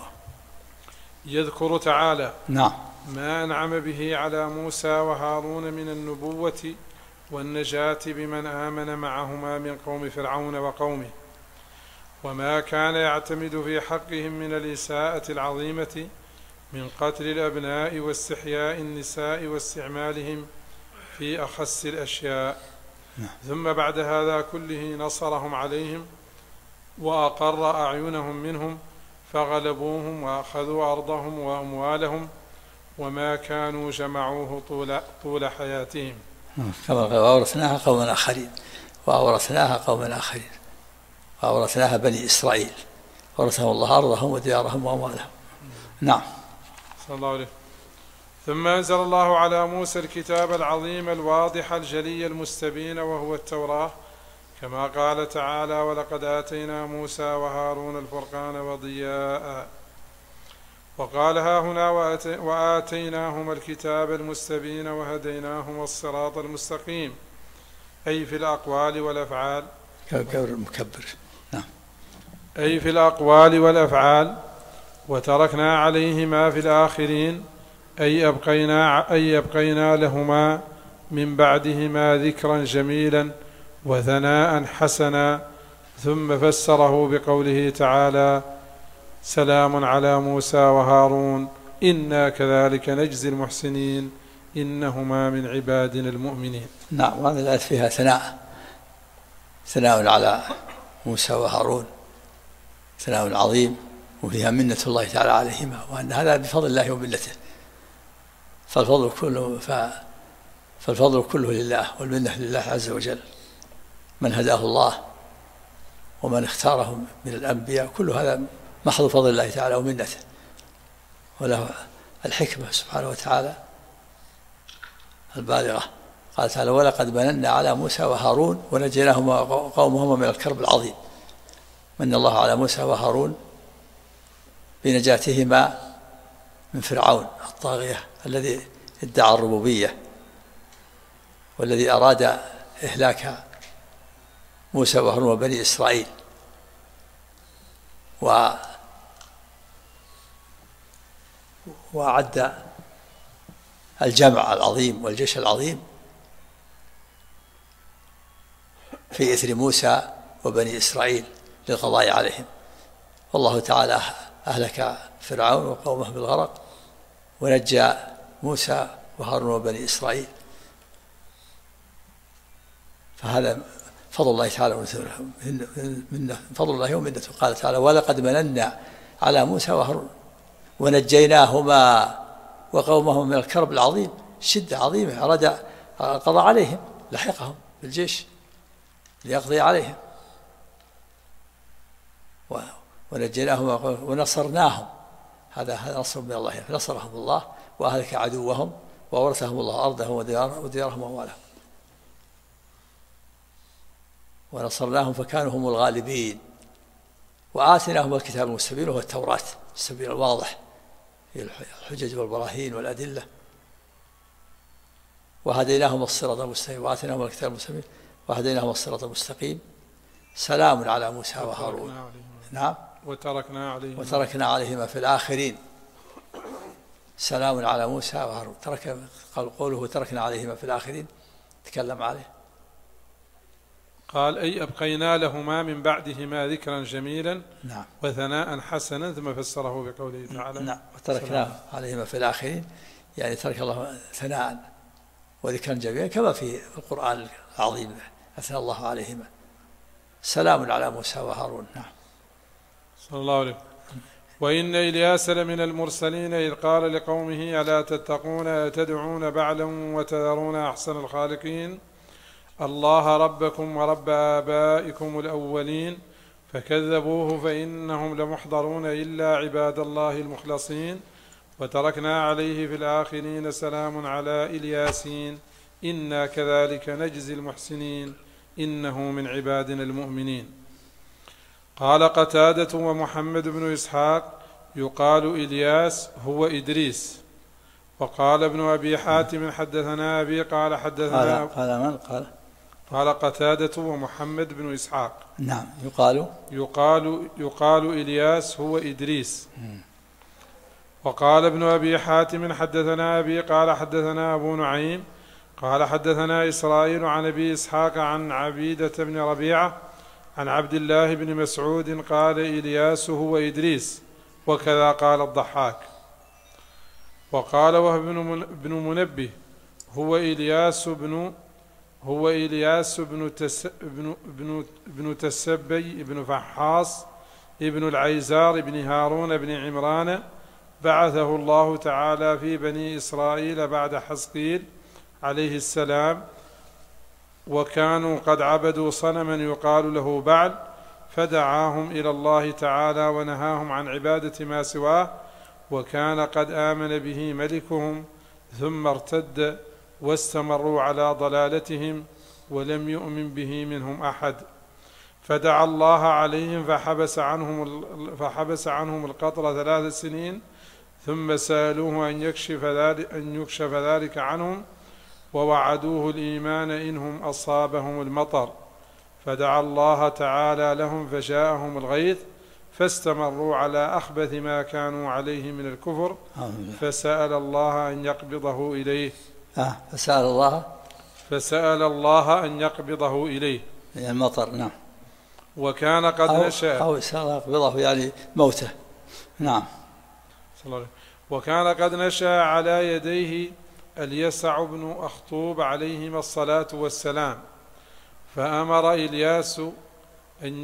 [SPEAKER 3] يذكر تعالى
[SPEAKER 2] نعم
[SPEAKER 3] ما أنعم به على موسى وهارون من النبوة والنجاة بمن آمن معهما من قوم فرعون وقومه، وما كان يعتمد في حقهم من الإساءة العظيمة من قتل الأبناء واستحياء النساء واستعمالهم في أخس الأشياء. ثم بعد هذا كله نصرهم عليهم وأقر أعينهم منهم، فغلبوهم وأخذوا أرضهم وأموالهم وما كانوا جمعوه طول حياتهم.
[SPEAKER 2] كما قال وأورثناها قوما آخرين، وأورثناها قوما آخرين، وأورثناها بني إسرائيل، ورثهم الله أرضهم وديارهم وأموالهم. نعم.
[SPEAKER 3] صلى الله عليه. ثم أنزل الله على موسى الكتاب العظيم الواضح الجلي المستبين وهو التوراة، كما قال تعالى: ولقد آتينا موسى وهارون الفرقان وضياء. وقال ها هنا: وآتيناهما الكتاب المستبين وهديناهما الصراط المستقيم، أي في الأقوال والأفعال.
[SPEAKER 2] المكبر. نعم.
[SPEAKER 3] أي في الأقوال والأفعال. وتركنا عليهما في الآخرين، أي أبقينا لهما من بعدهما ذكرا جميلا وثناء حسنا. ثم فسره بقوله تعالى: سلام على موسى وهارون إنا كذلك نجزي المحسنين إنهما من عبادنا المؤمنين.
[SPEAKER 2] نعم. وهذه الآية فيها ثناء على موسى وهارون، ثناء عظيم، وفيها منة الله تعالى عليهما، وأن هذا بفضل الله ومنته، فالفضل كله لله والمنة لله عز وجل. من هداه الله ومن اختاره من الأنبياء، كل هذا محض فضل الله تعالى ومنته، وله الحكمة سبحانه وتعالى البالغة. قال تعالى: ولقد مننا على موسى وهارون ونجيناهما وقومهما من الكرب العظيم. من الله على موسى وهارون بنجاتهما من فرعون الطاغية الذي ادعى الربوبية، والذي أراد إهلاك موسى وهارون وبني إسرائيل، وأعد الجمع العظيم والجيش العظيم في إثر موسى وبني إسرائيل للقضاء عليهم. والله تعالى أهلك فرعون وقومه بالغرق، ونجى موسى وهارون وبني إسرائيل. فهذا فضل الله تعالى فضل الله ومنته. قال تعالى: ولقد مننا على موسى وهارون ونجيناهما وقومهما من الكرب العظيم. شدة عظيمة، أراد القضاء عليهم، لحقهم بالجيش ليقضي عليهم. ونجيناهما ونصرناهم، هذا نصر من الله، نصرهم الله وأهلك عدوهم وورثهم الله أرضهم وديارهم وأموالهم. ونصرناهم فكانوا هم الغالبين. وآتيناهم الكتاب المستبين وهو التوراة، السبيل الواضح في الحجج والبراهين والأدلة. وهديناهم الصراط المستقيم، وآتيناهم الكتاب المستبين وهديناهم الصراط المستقيم. سلام على موسى وهارون. نعم. وتركنا عليهما في الآخرين. سلام على موسى وهارون. قوله تركنا عليهما في الآخرين تكلم عليه.
[SPEAKER 3] قال: أي أبقينا لهما من بعدهما ذكرا جميلا.
[SPEAKER 2] نعم.
[SPEAKER 3] وثناء حسنا. ثم فسره بقوله تعالى:
[SPEAKER 2] نعم. وتركنا عليهما في الآخرين، يعني ترك الله ثناء وذكرا جميلا، كما في القرآن العظيم أثنى الله عليهما. سلام على موسى وهارون. نعم.
[SPEAKER 3] صلى الله عليه. وإن إلياس لمن المرسلين إذ قال لقومه: ألا تتقون أتدعون بعلا وتذرون أحسن الخالقين الله ربكم ورب آبائكم الأولين فكذبوه فإنهم لمحضرون إلا عباد الله المخلصين. وتركنا عليه في الآخرين: سلام على إلياسين إنا كذلك نجزي المحسنين إنه من عبادنا المؤمنين. قال قتادة ومحمد بن إسحاق: يقال إلياس هو إدريس. وقال ابن أبي حاتم: حدثنا أبي قال حدثنا.
[SPEAKER 2] قال من قال؟
[SPEAKER 3] قال قتادة ومحمد بن إسحاق.
[SPEAKER 2] نعم.
[SPEAKER 3] يقال إلياس هو إدريس. وقال ابن أبي حاتم: حدثنا أبي قال حدثنا أبو نعيم قال حدثنا إسرائيل عن أبي إسحاق عن عبيدة بن ربيعة عن عبد الله بن مسعود قال: إلياس هو إدريس، وكذا قال الضحاك. وقال وهب بن منبه: هو إلياس بن تسبي بن فحاص ابن العيزار بن هارون بن عمران بعثه الله تعالى في بني إسرائيل بعد حزقيل عليه السلام، وكانوا قد عبدوا صنما يقال له بعل، فدعاهم إلى الله تعالى ونهاهم عن عبادة ما سواه، وكان قد آمن به ملكهم ثم ارتد واستمروا على ضلالتهم ولم يؤمن به منهم أحد، فدعا الله عليهم فحبس عنهم القطر 3 سنين، ثم سألوه أن يكشف ذلك عنهم، ووعدوه الإيمان إنهم أصابهم المطر، فدعا الله تعالى لهم فجاءهم الغيث، فاستمروا على أخبث ما كانوا عليه من الكفر، فسأل الله أن يقبضه إليه. فسأل الله أن يقبضه إليه
[SPEAKER 2] يعني المطر. نعم.
[SPEAKER 3] وكان قد نشأ
[SPEAKER 2] أو يقبضه يعني موته. نعم.
[SPEAKER 3] وكان قد نشأ على يديه اليسع بن أخطوب عليهما الصلاة والسلام، فأمر إلياس أن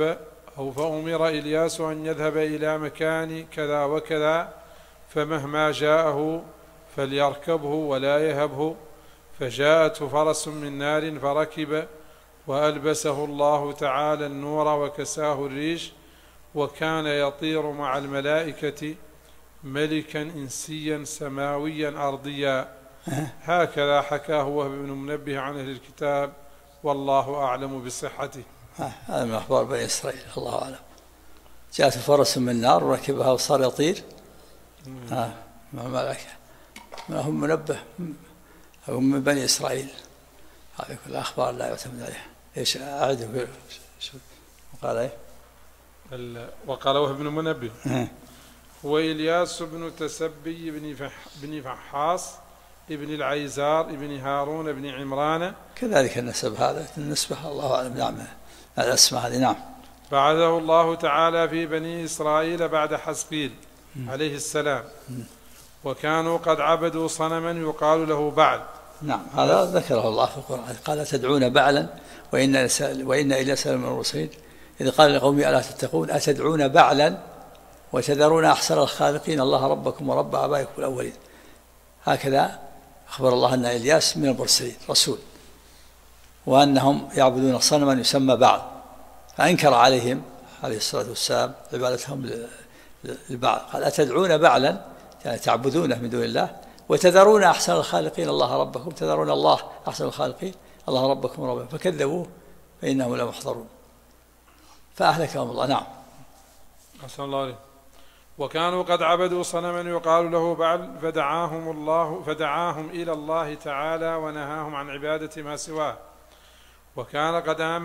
[SPEAKER 3] يذهب إلى مكان كذا وكذا، فمهما جاءه فليركبه ولا يهبه، فجاءته فرس من نار فركب، وألبسه الله تعالى النور وكساه الريش، وكان يطير مع الملائكة ملكا إنسيا سماويا أرضيا. هكذا حكاه وهب بن منبه عن أهل الكتاب، والله أعلم بصحته.
[SPEAKER 2] هذا من أخبار بني إسرائيل، الله أعلم. جاءت فرس من نار وركبها وصار يطير. مع الملائكة هم منبه، هم من بني إسرائيل. هذه كل أخبار لا يعتمد عليها. إيش أعده؟ وقال إيه؟
[SPEAKER 3] وقال وهب بن منبه هو إلياس بن تسبي بن فحاص ابن العيزار ابن هارون بن عمران،
[SPEAKER 2] كذلك النسب، هذا النسبة الله أعلم. نعم. الأسماء هذه. نعم.
[SPEAKER 3] بعثه الله تعالى في بني إسرائيل بعد حزقيل عليه السلام، وكانوا قد عبدوا صنما يقال له بعل.
[SPEAKER 2] نعم. هذا ذكره الله في القرآن، قال تدعون بعلا وإن إلياس لمن المرسلين إذ قال لقومه ألا تتقون أتدعون بعلا وتذرون أحسن الخالقين الله ربكم ورب آبائكم الأولين. هكذا أخبر الله أن إلياس من المرسلين رسول، وأنهم يعبدون صنما يسمى بعل، فأنكر عليهم عليه الصلاة والسلام عبادتهم للبعل، قال أتدعون بعلا يعني تعبدونه من دون الله، وتذرون أحسن الخالقين الله ربكم، تذرون الله أحسن الخالقين الله ربكم وربكم، فكذبوه فإنهم لمحضرون، فأهلكهم الله. نعم.
[SPEAKER 3] أحسن الله عليه. وكانوا قد عبدوا صنما يقال له بعل، فدعاهم إلى الله تعالى ونهاهم عن عبادة ما سواه، وكان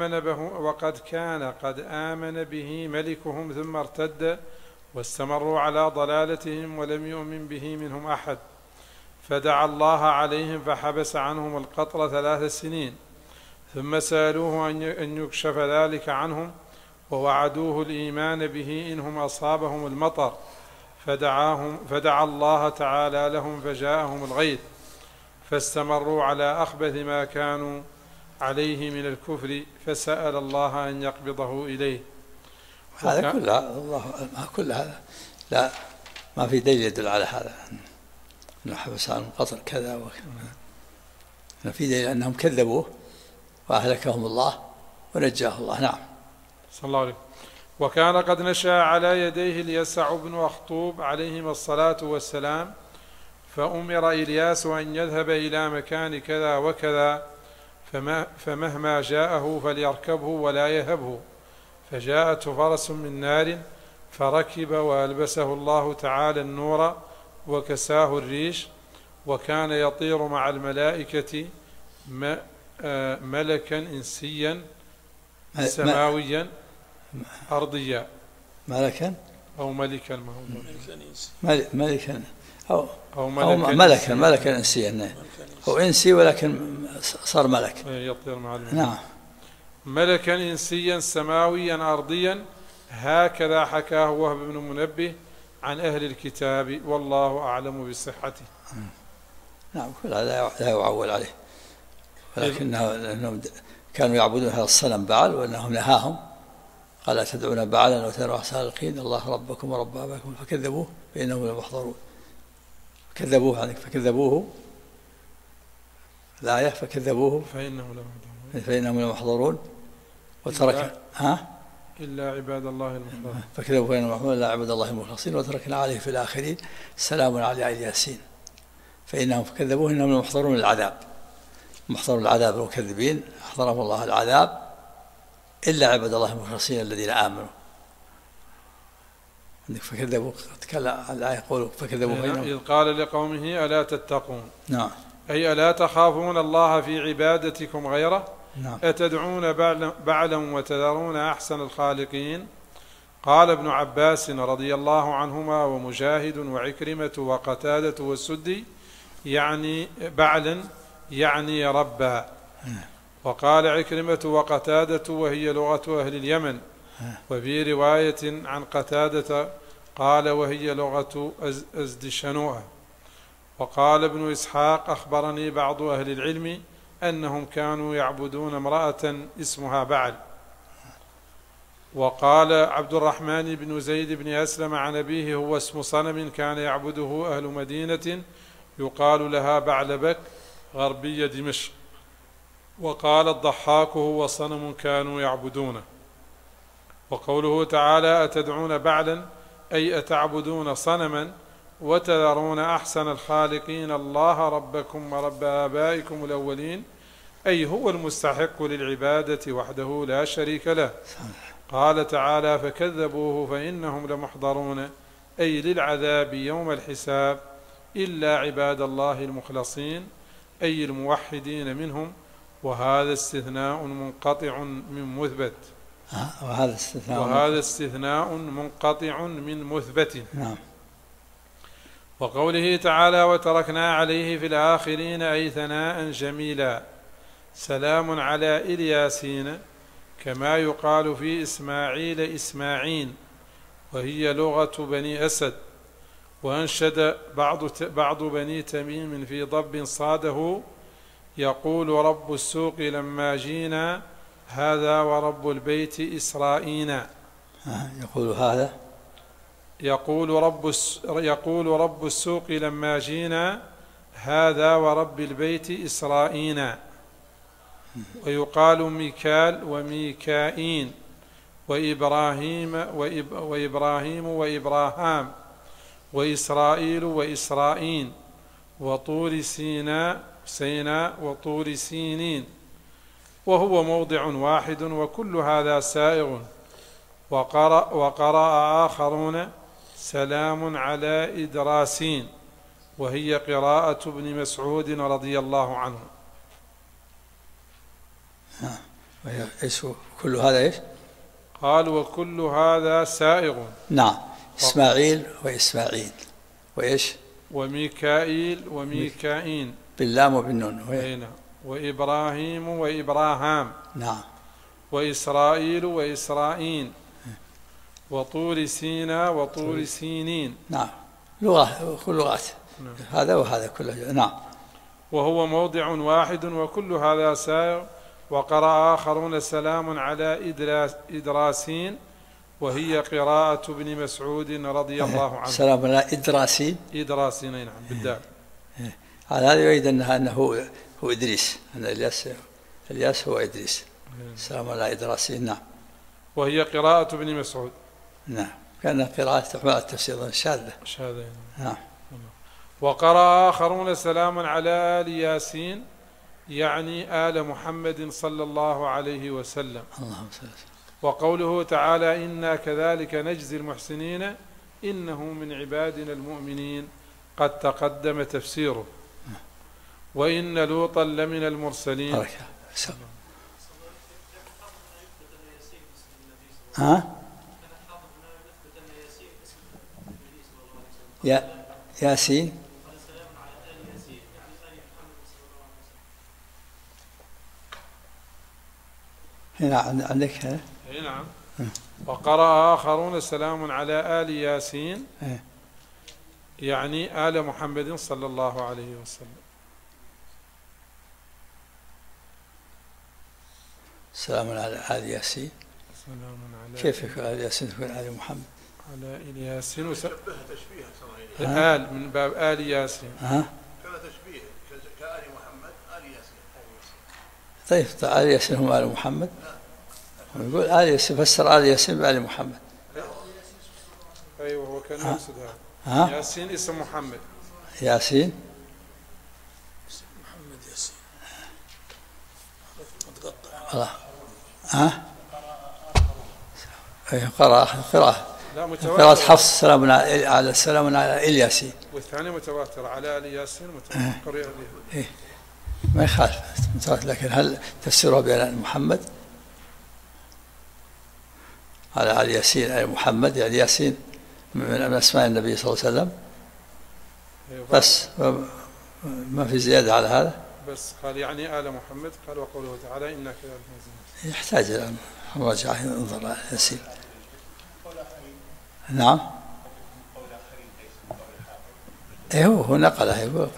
[SPEAKER 3] قد آمن به ملكهم ثم ارتد واستمروا على ضلالتهم ولم يؤمن به منهم أحد، فدعا الله عليهم فحبس عنهم القطر 3 سنين، ثم سألوه أن يكشف ذلك عنهم، ووعدوه الإيمان به إنهم أصابهم المطر، فدعا الله تعالى لهم فجاءهم الغيث، فاستمروا على أخبث ما كانوا عليه من الكفر، فسأل الله أن يقبضه إليه.
[SPEAKER 2] هذا كل هذا لا ما في دليل يدل على هذا، أنه حبس عنهم قطر كذا وكذا، في دليل أنهم كذبوه وأهلكهم الله ونجاه الله. نعم.
[SPEAKER 3] صلى الله عليه. وكان قد نشأ على يديه اليسع بن أخطوب عليهما الصلاة والسلام، فأمر إلياس أن يذهب إلى مكان كذا وكذا، فمهما جاءه فليركبه ولا يهبه، فجاءته فرس من نار فركب، وألبسه الله تعالى النور وكساه الريش، وكان يطير مع الملائكة ملكا إنسيا سماويا أرضيا.
[SPEAKER 2] ملكا
[SPEAKER 3] أو ملكا
[SPEAKER 2] ملكا أو ملكا إنسيا، هو إنسي ولكن صار ملك.
[SPEAKER 3] يطير مع الملك.
[SPEAKER 2] نعم.
[SPEAKER 3] ملكا إنسيا سماويا أرضيا، هكذا حكاه وهب بن منبه عن أهل الكتاب، والله أعلم بصحته.
[SPEAKER 2] نعم. كل هذا لا يعول عليه، ولكنهم كانوا يعبدون هذا الصنم بعل، وأنهم نهاهم قال أتدعون بعلا وتذرون الخالقين الله ربكم ورب آبائكم فكذبوه فإنهم لمحضرون. كذبوه عنك فكذبوه الآية فكذبوه فإنهم لمحضرون وترك
[SPEAKER 3] إلا عباد الله المخلصين
[SPEAKER 2] فكذبوا فإنهم لمحضرون إلا عباد الله المخلصين وتركنا عليه في الآخرين سلام على آل ياسين فإنهم فكذبوه إنهم لمحضرون العذاب. محضرون العذاب المكذبين أحضرهم الله العذاب إلا عباد الله المخلصين الذين آمنوا. فكذبوا تكلم الآية يقول فكذبوا
[SPEAKER 3] إذ قال لقومه ألا تتقون.
[SPEAKER 2] نعم.
[SPEAKER 3] أي ألا تخافون الله في عبادتكم غيره.
[SPEAKER 2] نعم.
[SPEAKER 3] أتدعون بعلا وتذرون أحسن الخالقين. قال ابن عباس رضي الله عنهما ومجاهد وعكرمة وقتادة والسدي يعني بعلا يعني ربا. وقال عكرمة وقتادة وهي لغة أهل اليمن. وفي رواية عن قتادة قال وهي لغة أزدشنوءة. وقال ابن إسحاق أخبرني بعض أهل العلم أنهم كانوا يعبدون امرأة اسمها بعل. وقال عبد الرحمن بن زيد بن أسلم عن أبيه هو اسم صنم كان يعبده أهل مدينة يقال لها بعلبك غربية دمشق. وقال الضحاك هو صنم كانوا يعبدونه. وقوله تعالى أتدعون بعلا أي أتعبدون صنما وتذرون أحسن الخالقين الله ربكم ورب آبائكم الأولين أي هو المستحق للعبادة وحده لا شريك له. قال تعالى فكذبوه فإنهم لمحضرون أي للعذاب يوم الحساب إلا عباد الله المخلصين أي الموحدين منهم. وهذا استثناء منقطع من مثبت. وهذا استثناء منقطع من مثبت.
[SPEAKER 2] نعم.
[SPEAKER 3] وقوله تعالى وتركنا عليه في الآخرين أي ثناء جميلا سلام على إلياسين كما يقال في إسماعيل إسماعين وهي لغة بني أسد. وأنشد بعض بني تميم في ضب صاده يقول رب السوق لما جينا هذا ورب البيت إسرائيل.
[SPEAKER 2] يقول هذا
[SPEAKER 3] يقول رب السوق لما جينا هذا ورب البيت إسرائيل. ويقال ميكال وميكائين وإبراهيم وإبراهام وإسرائيل وإسرائيل وطور سيناء وطور سينين. وهو موضع واحد وكل هذا سائغ. وقرأ آخرون سلام على إدراسين وهي قراءة ابن مسعود رضي الله عنه.
[SPEAKER 2] كل هذا إيش؟
[SPEAKER 3] قال وكل هذا سائغ.
[SPEAKER 2] نعم. إسماعيل وإسماعيل وإيش؟
[SPEAKER 3] وميكائيل وميكائين
[SPEAKER 2] باللام وبالنون.
[SPEAKER 3] وإبراهيم وإبراهام.
[SPEAKER 2] نعم.
[SPEAKER 3] وإسرائيل وإسرائيل وطور سيناء وطور سينين.
[SPEAKER 2] نعم. كل لغات. نعم. هذا وهذا كله. نعم.
[SPEAKER 3] وهو موضع واحد وكل هذا سائغ. وقرأ آخرون سلام على إدراسين وهي قراءة ابن مسعود رضي الله عنه.
[SPEAKER 2] سلام على إدراسين.
[SPEAKER 3] إدراسين نعم بالدال.
[SPEAKER 2] على هذا يريد أنه هو إدريس. أن الياس هو إدريس. سلام على إدراسين. نعم.
[SPEAKER 3] وهي قراءة ابن مسعود.
[SPEAKER 2] نعم. كان قراءة تحمل التفسير شاذة. نعم.
[SPEAKER 3] وقرأ آخرون سلام على آل ياسين يعني آل محمد صلى الله عليه وسلم.
[SPEAKER 2] اللهم صل وسلم.
[SPEAKER 3] وقوله تعالى إنا كذلك نجزي المحسنين إنه من عبادنا المؤمنين قد تقدم تفسيره. وإن لوطا لمن المرسلين.
[SPEAKER 2] ياسين. هنا عندك هنا.
[SPEAKER 3] نعم. وقرأ آخرون سلام على آل ياسين يعني آل محمد صلى الله عليه وسلم.
[SPEAKER 2] سلام على آل ياسين.
[SPEAKER 3] سلام على
[SPEAKER 2] كيف يكون آل ياسين يكون آل محمد؟
[SPEAKER 3] على آل ياسين
[SPEAKER 4] تشبيه
[SPEAKER 3] آل من باب آل ياسين.
[SPEAKER 4] كان تشبيه كآل محمد آل ياسين.
[SPEAKER 2] طيب آل ياسين هم آل محمد؟ يقول آل ياسين، فسر آل ياسين بآل محمد.
[SPEAKER 3] أيوه هو كان يقصد هذا. ياسين اسم محمد.
[SPEAKER 2] ياسين
[SPEAKER 4] محمد ياسين
[SPEAKER 2] الله. قراءة حفص سلام على الياسين،
[SPEAKER 3] والثاني متواتر على آل ياسين متواتر عليه.
[SPEAKER 2] ما يخالف متواتر، لكن هل تفسيره بآل محمد؟ على آل ياسين آل محمد، يعني ياسين من أسماء النبي صلى الله عليه وسلم بس، ما في زيادة على هذا.
[SPEAKER 3] بس قال يعني آل محمد، قال وقوله تعالى إنك لازم.
[SPEAKER 2] يحتاج إلى مراجعة انظر ياسين. نعم. هو نقله يقول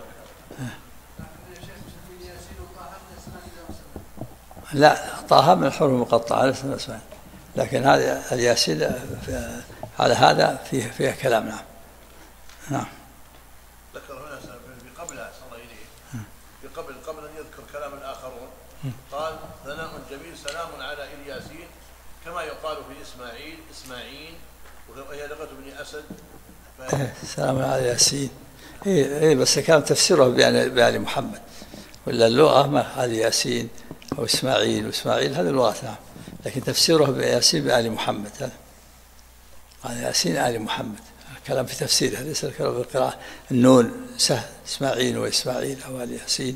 [SPEAKER 2] لا، طه من الحروف المقطعة لكن هذا الياسين على هذا فيه كلام. نعم.
[SPEAKER 4] ذكر هنا قبل أحسن الله إليه قبل أن يذكر كلام الآخرون قال ثناء جميل سلام على الياسين، كما يقال في إسماعيل وهي لغة بني أسد.
[SPEAKER 2] سلام على ياسين. بس كان تفسيره بآل محمد، ولا اللغة ما آل ياسين أو إسماعيل هذه اللغات. نعم. لكن تفسيره بياسين بآل محمد، هذا ياسين آل محمد. الكلام في تفسيره، ليس الكلام بالقراءة. النون سهل، إسماعيل وإسماعيل أو آل ياسين،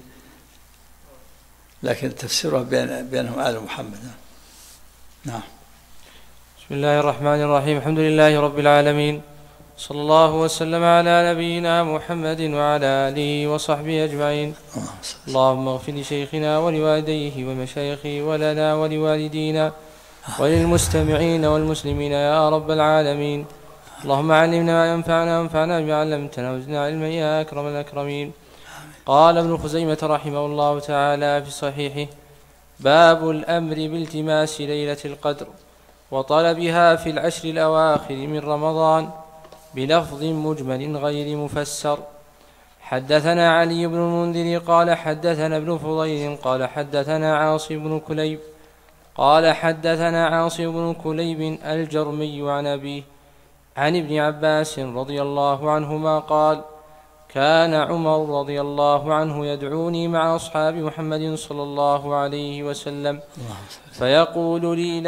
[SPEAKER 2] لكن تفسيره بينهم آل محمد. نعم.
[SPEAKER 6] بسم الله الرحمن الرحيم. الحمد لله رب العالمين، صلى الله وسلم على نبينا محمد وعلى آله وصحبه أجمعين. اللهم اغفر لشيخنا ولوالديه ومشايخه ولنا ولوالدينا وللمستمعين والمسلمين يا رب العالمين. اللهم علمنا ما ينفعنا وانفعنا بما علمتنا وزدنا علما يا أكرم الأكرمين. قال ابن خزيمة رحمه الله تعالى في صحيحه: باب الأمر بالتماس ليلة القدر وطلبها في العشر الأواخر من رمضان بلفظ مجمل غير مفسر. حدثنا علي بن المنذر قال حدثنا ابن فضيل قال حدثنا عاصم بن كليب قال حدثنا عاصم بن كليب الجرمي عن أبيه عن ابن عباس رضي الله عنهما قال: كان عمر رضي الله عنه يدعوني مع أصحاب محمد صلى الله عليه وسلم فيقول لي: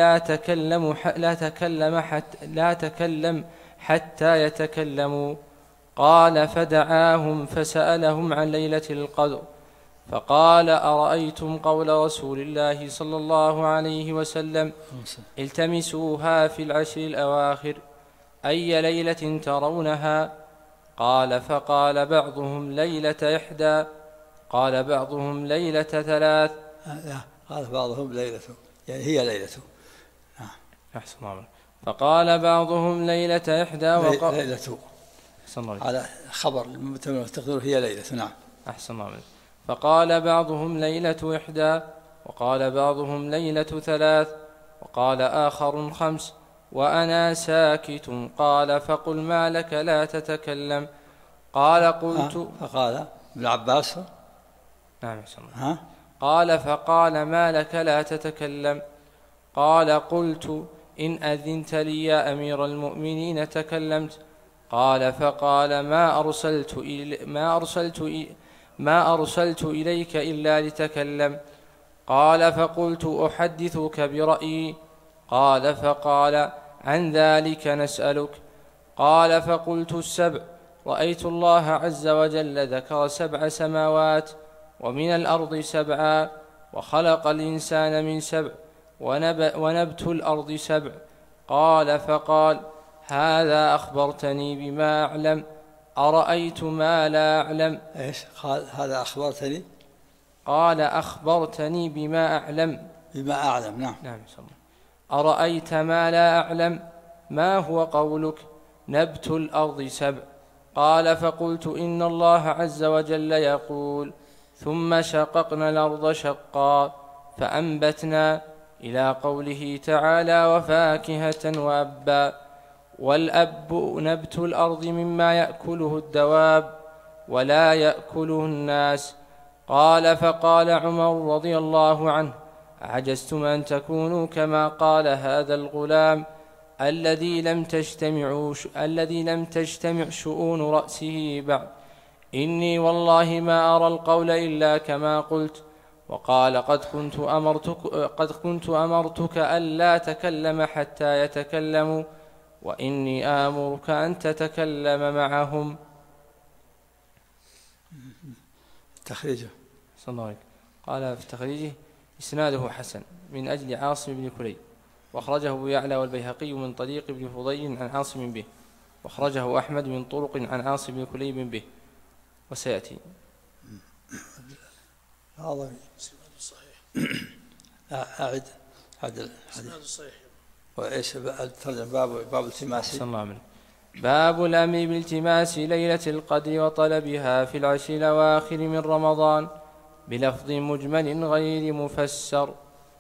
[SPEAKER 6] لا تكلم حتى يتكلموا. قال: فدعاهم فسألهم عن ليلة القدر فقال: أرأيتم قول رسول الله صلى الله عليه وسلم: التمسوها في العشر الأواخر، أي ليلة ترونها؟ قال: فقال بعضهم ليلة 1، قال بعضهم ليلة 3.
[SPEAKER 2] قال بعضهم ليلة، يعني هي ليلة.
[SPEAKER 6] أحسن الله. فقال بعضهم ليلة 1
[SPEAKER 2] ليلة على خبر تقدر هي ليلة. نعم.
[SPEAKER 6] أحسن الله. فقال بعضهم ليلة 1 وقال بعضهم ليلة 3 وقال آخر 5 وأنا ساكت. قال: فقل ما لك لا تتكلم؟ قال: قلت.
[SPEAKER 2] فقال ابن عباس.
[SPEAKER 6] نعم. قال: فقال: ما لك لا تتكلم؟ قال: قلت: إن أذنت لي يا أمير المؤمنين تكلمت. قال: فقال: ما أرسلت إليك إلا لتكلم. قال: فقلت: أحدثك برأيي؟ قال: فقال: عن ذلك نسألك. قال: فقلت: 7. رأيت الله عز وجل ذكر 7 سماوات ومن الأرض 7 وخلق الإنسان من 7 ونبت الأرض 7. قال: فقال: هذا أخبرتني بما أعلم، أرأيت ما لا أعلم.
[SPEAKER 2] إيش قال؟ هذا أخبرتني.
[SPEAKER 6] قال: أخبرتني بما أعلم.
[SPEAKER 2] بما أعلم. نعم.
[SPEAKER 6] نعم. أرأيت ما لا أعلم، ما هو قولك؟ نبت الأرض 7. قال: فقلت: إن الله عز وجل يقول: ثم شققنا الأرض شقا فأنبتنا إلى قوله تعالى وفاكهة وأبا. والأب نبت الأرض مما يأكله الدواب ولا يأكله الناس. قال فقال عمر رضي الله عنه أعجزتم أن تكونوا كما قال هذا الغلام الذي لم تجتمع شؤون رأسه بعد. إني والله ما أرى القول إلا كما قلت. وقال قد كنت أمرتك ألا تكلم حتى يتكلموا وإني آمرك أن تتكلم معهم.
[SPEAKER 2] تخريجه
[SPEAKER 6] صلى الله عليه قال في تخريجه إسناده حسن من أجل عاصم بن كليب، وأخرجه أبو يعلى والبيهقي من طريق ابن فضيل عن عاصم به، وأخرجه أحمد من طرق عن عاصم بن كليب به، وسيأتي.
[SPEAKER 2] هذا صحيح. أعد الحديث. صحيح. وإيش الترجمة؟ باب التماس.
[SPEAKER 6] باب الأمر بالتماس ليلة القدر وطلبها في العشر الأواخر من رمضان بلفظ مجمل غير مفسر.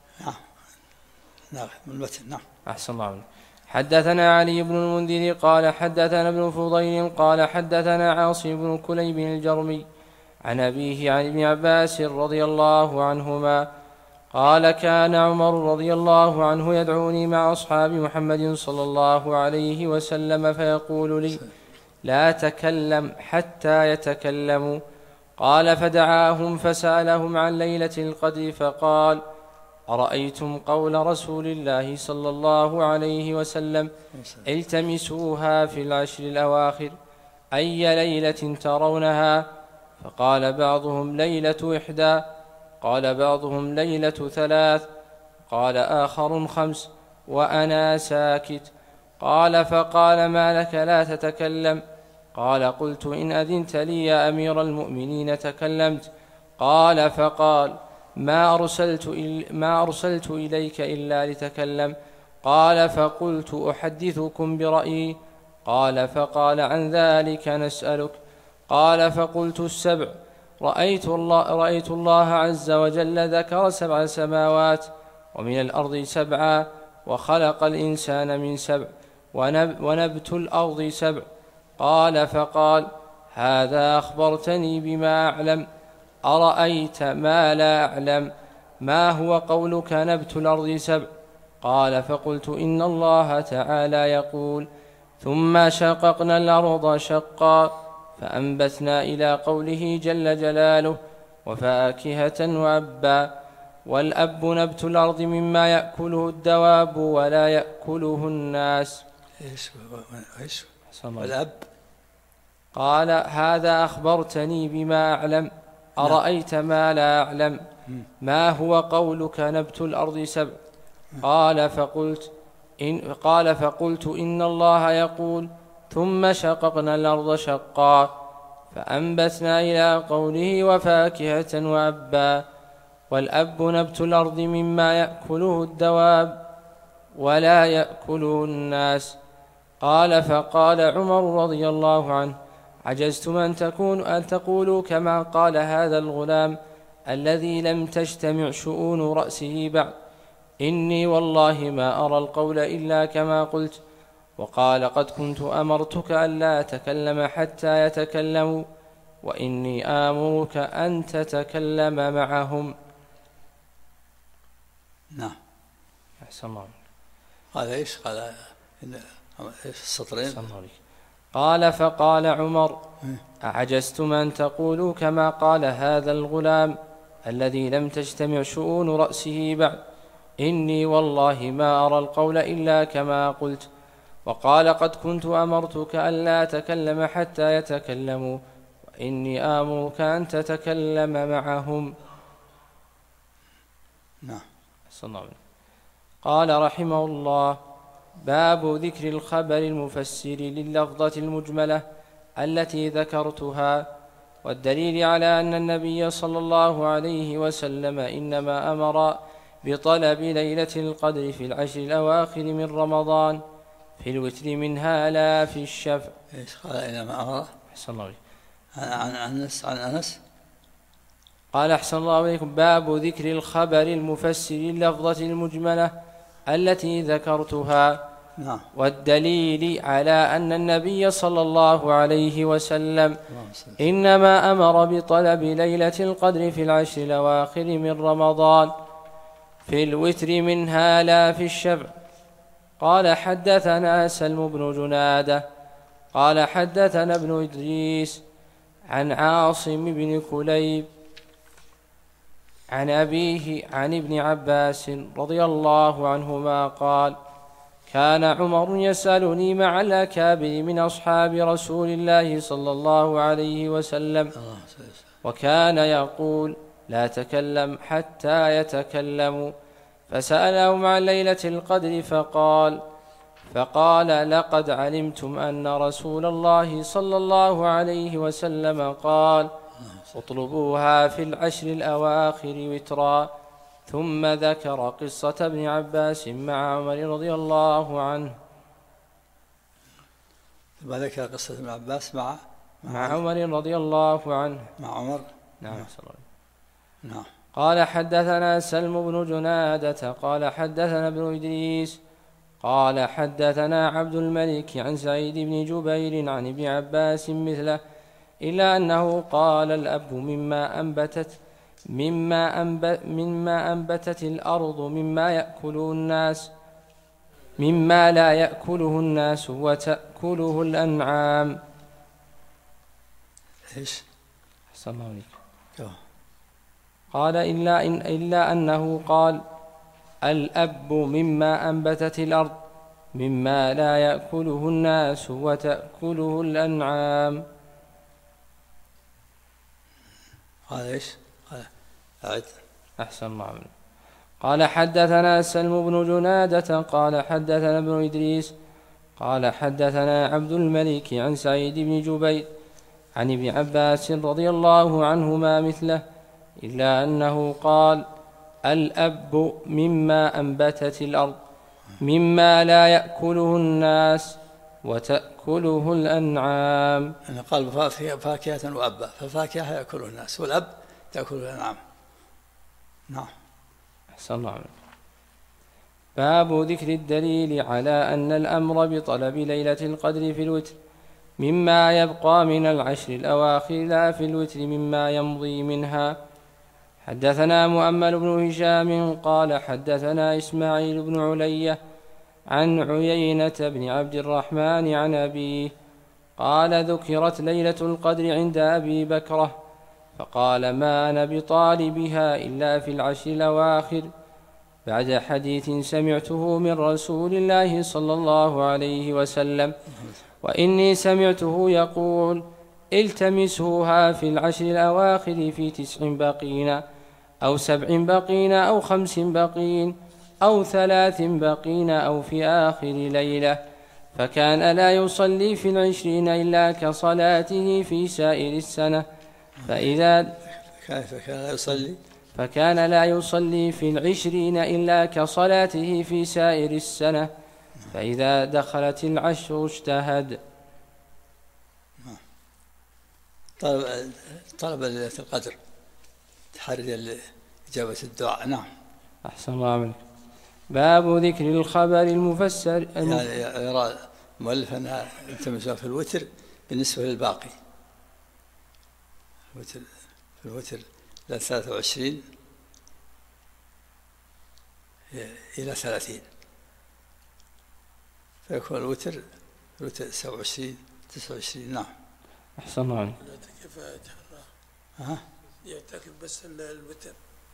[SPEAKER 2] نعم المتن. نعم.
[SPEAKER 6] أحسن الله عليك. حدثنا علي بن المنذر قال حدثنا ابن فضيل قال حدثنا عاصم بن كليب الجرمي عن أبيه عن ابن عباس رضي الله عنهما قال كان عمر رضي الله عنه يدعوني مع أصحاب محمد صلى الله عليه وسلم فيقول لي لا تكلم حتى يتكلموا. قال فدعاهم فسألهم عن ليلة القدر فقال أرأيتم قول رسول الله صلى الله عليه وسلم التمسوها في العشر الأواخر أي ليلة ترونها؟ فقال بعضهم ليلة 1، قال بعضهم ليلة 3، قال آخر 5، وأنا ساكت. قال فقال ما لك لا تتكلم؟ قال قلت إن أذنت لي يا أمير المؤمنين تكلمت. قال فقال ما أرسلت إليك إلا لتكلم. قال فقلت أحدثكم برأيي. قال فقال عن ذلك نسألك. قال فقلت 7. رأيت الله عز وجل ذكر 7 سماوات ومن الأرض 7 وخلق الإنسان من 7 ونبت الأرض 7. قال فقال هذا أخبرتني بما أعلم، أرأيت ما لا أعلم ما هو قولك نبت الأرض 7؟ قال فقلت إن الله تعالى يقول ثم شققنا الأرض شقا فأنبتنا إلى قوله جل جلاله وفاكهة وأبا. والأب نبت الأرض مما يأكله الدواب ولا يأكله الناس.
[SPEAKER 2] إيش والأب؟
[SPEAKER 6] قال هذا أخبرتني بما أعلم، أرأيت ما لا أعلم ما هو قولك نبت الأرض 7؟ قال فقلت إن الله يقول ثم شققنا الأرض شقا فأنبتنا إلى قوله وفاكهة وأبا. والأب نبت الأرض مما يأكله الدواب ولا يأكله الناس. قال فقال عمر رضي الله عنه عجزتم أن تقولوا كما قال هذا الغلام الذي لم تجتمع شؤون رأسه بعد. إني والله ما أرى القول إلا كما قلت. وقال قد كنت أمرتك ألا تكلم حتى يتكلموا وإني آمرك أن تتكلم معهم.
[SPEAKER 2] نعم.
[SPEAKER 6] أحسن الله.
[SPEAKER 2] قال إيش؟ قال السطرين.
[SPEAKER 6] قال فقال عمر أعجزتم أن تقولوا كما قال هذا الغلام الذي لم تجتمع شؤون رأسه بعد. إني والله ما أرى القول إلا كما قلت. وقال قد كنت أمرتك ألا تكلم حتى يتكلموا وإني آمرك أن تتكلم معهم.
[SPEAKER 2] نعم.
[SPEAKER 6] قال رحمه الله باب ذكر الخبر المفسر لللفظة المجملة التي ذكرتها، والدليل على أن النبي صلى الله عليه وسلم إنما أمر بطلب ليلة القدر في العشر الأواخر من رمضان في الوتر منها لا في الشفع.
[SPEAKER 2] إيش قال إنما أمر؟
[SPEAKER 6] أحسن الله.
[SPEAKER 2] عن أنس
[SPEAKER 6] قال أحسن الله إليكم. باب ذكر الخبر المفسر اللفظة المجملة التي ذكرتها.
[SPEAKER 2] نعم.
[SPEAKER 6] والدليل على أن النبي صلى الله عليه وسلم إنما أمر بطلب ليلة القدر في العشر الأواخر من رمضان في الوتر منها لا في الشفع. قال حدثنا سلم بن جنادة قال حدثنا ابن إدريس عن عاصم بن كليب عن أبيه عن ابن عباس رضي الله عنهما قال كان عمر يسألني مع الأكابر من أصحاب رسول الله صلى الله عليه وسلم وكان يقول لا تكلم حتى يتكلموا، فسألهم عن ليلة القدر فقال لقد علمتم أن رسول الله صلى الله عليه وسلم قال اطلبوها في العشر الأواخر وترا. ثم ذكر قصة ابن عباس مع عمر رضي الله عنه.
[SPEAKER 2] ثم ذكر قصة ابن عباس مع
[SPEAKER 6] عمر رضي الله عنه.
[SPEAKER 2] مع عمر.
[SPEAKER 6] نعم.
[SPEAKER 2] نعم.
[SPEAKER 6] قال حدثنا سلم بن جنادة قال حدثنا ابن إدريس قال حدثنا عبد الملك عن سعيد بن جبير عن ابن عباس مثله، إلا أنه قال الأب مما أنبتت الأرض مما لا يأكله الناس وتأكله الأنعام.
[SPEAKER 2] إيش؟
[SPEAKER 6] أحسن الله عليك. قال إلا أنه قال الأب مما أنبتت الأرض مما لا يأكله الناس وتأكله الأنعام.
[SPEAKER 2] قال إيش؟ قال أعد.
[SPEAKER 6] أحسن الله عليك. قال حدثنا سلم بن جنادة قال حدثنا ابن إدريس قال حدثنا عبد الملك عن سعيد بن جبير عن ابن عباس رضي الله عنهما مثله، إلا أنه قال الأب مما أنبتت الأرض مما لا يأكله الناس وتأكله الأنعام.
[SPEAKER 2] أنا قال فاكهة وأبا، فالفاكهة يأكله الناس والأب تأكله الأنعام. نعم.
[SPEAKER 6] أحسن الله عليك. باب ذكر الدليل على أن الأمر بطلب ليلة القدر في الوتر مما يبقى من العشر الأواخر لا في الوتر مما يمضي منها. حدثنا مؤمل بن هشام قال حدثنا إسماعيل بن علية عن عيينة بن عبد الرحمن عن أبيه قال ذكرت ليلة القدر عند أبي بكرة فقال ما أنا بطالبها إلا في العشر الأواخر، بعد حديث سمعته من رسول الله صلى الله عليه وسلم، وإني سمعته يقول التمسوها في العشر الأواخر في 9 بقين أو 7 بقين أو 5 بقين أو 3 بقين أو في آخر ليلة، فكان لا يصلي في 20 إلا كصلاته في سائر السنة، فكان لا يصلي في 20 إلا كصلاته في سائر السنة، فإذا دخلت العشر اجتهد.
[SPEAKER 2] طلب ليلة القدر تحري لإجابة الدعاء. نعم.
[SPEAKER 6] أحسن الله عليك. باب ذكر الخبر المفسر
[SPEAKER 2] يعني يرى المؤلف أنها التمسها في الوتر بالنسبة للباقي، في الوتر إلى 23 إلى 30، فيكون الوتر 27 29. نعم.
[SPEAKER 6] أحسن الله عليك.
[SPEAKER 7] كيف يعتكف بس الوتر؟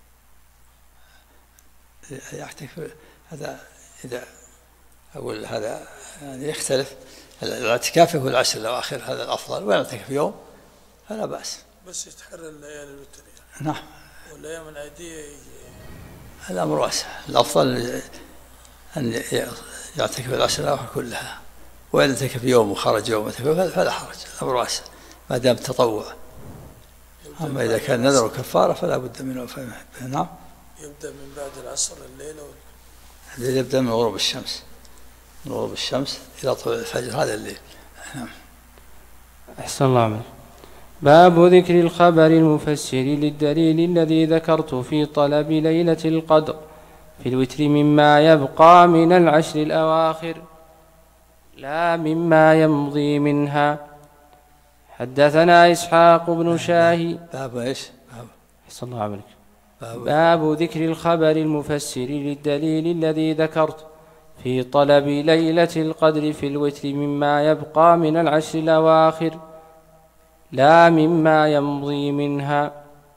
[SPEAKER 2] يعتكف هذا إذا أقول هذا يعني يختلف. الاعتكاف هو العشر الأواخر هذا الأفضل، ويعتكف يوم فلا بأس،
[SPEAKER 7] بس يتحرى الليالي الوتر
[SPEAKER 2] يعني. نعم.
[SPEAKER 7] والأيام العادية
[SPEAKER 2] الأمر واسع، الأفضل أن يعتكف العشر الأواخر كلها، وإن اعتكف يوم وخرج يوم فلا حرج، الأمر واسع ما دام تطوع. أما إذا كان نذر وكفارة فلا بد منه. نعم.
[SPEAKER 7] يبدأ من بعد العصر الليلة
[SPEAKER 2] يبدأ من غروب الشمس، من غروب الشمس إلى طلوع الفجر، هذا الليل. نعم.
[SPEAKER 6] أحسن الله عليك. باب ذكر الخبر المفسر للدليل الذي ذكرت في طلب ليلة القدر في الوتر مما يبقى من العشر الأواخر لا مما يمضي منها. حدثنا إسحاق بن شاهي.
[SPEAKER 2] باب ايش؟
[SPEAKER 6] أحسن الله عملك. باب ذكر الخبر المفسر للدليل الذي ذكرت في طلب ليلة القدر في الوتر مما يبقى من العشر الأواخر لا مما يمضي منها.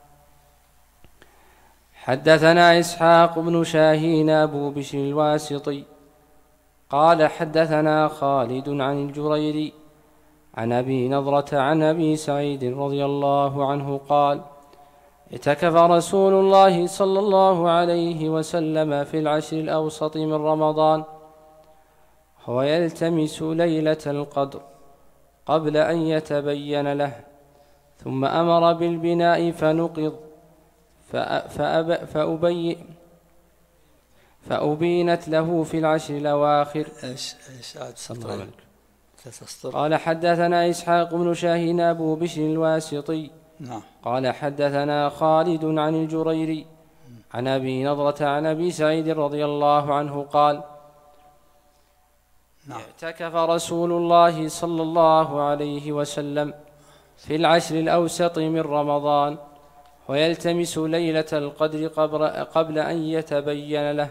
[SPEAKER 6] حدثنا إسحاق بن شاهين أبو بشر الواسطي قال حدثنا خالد عن الجريري عن أبي نضرة عن أبي سعيد رضي الله عنه قال اعتكف رسول الله صلى الله عليه وسلم في العشر الأوسط من رمضان هو يلتمس ليلة القدر قبل أن يتبين له ثم أمر بالبناء فنقض فأبينت له في العشر الأواخر. قال حدثنا إسحاق بن شاهين أبو بشر الواسطي قال حدثنا خالد عن الجريري عن أبي نضرة عن أبي سعيد رضي الله عنه قال اعتكف رسول الله صلى الله عليه وسلم في العشر الأوسط من رمضان ويلتمس ليلة القدر قبل أن يتبين له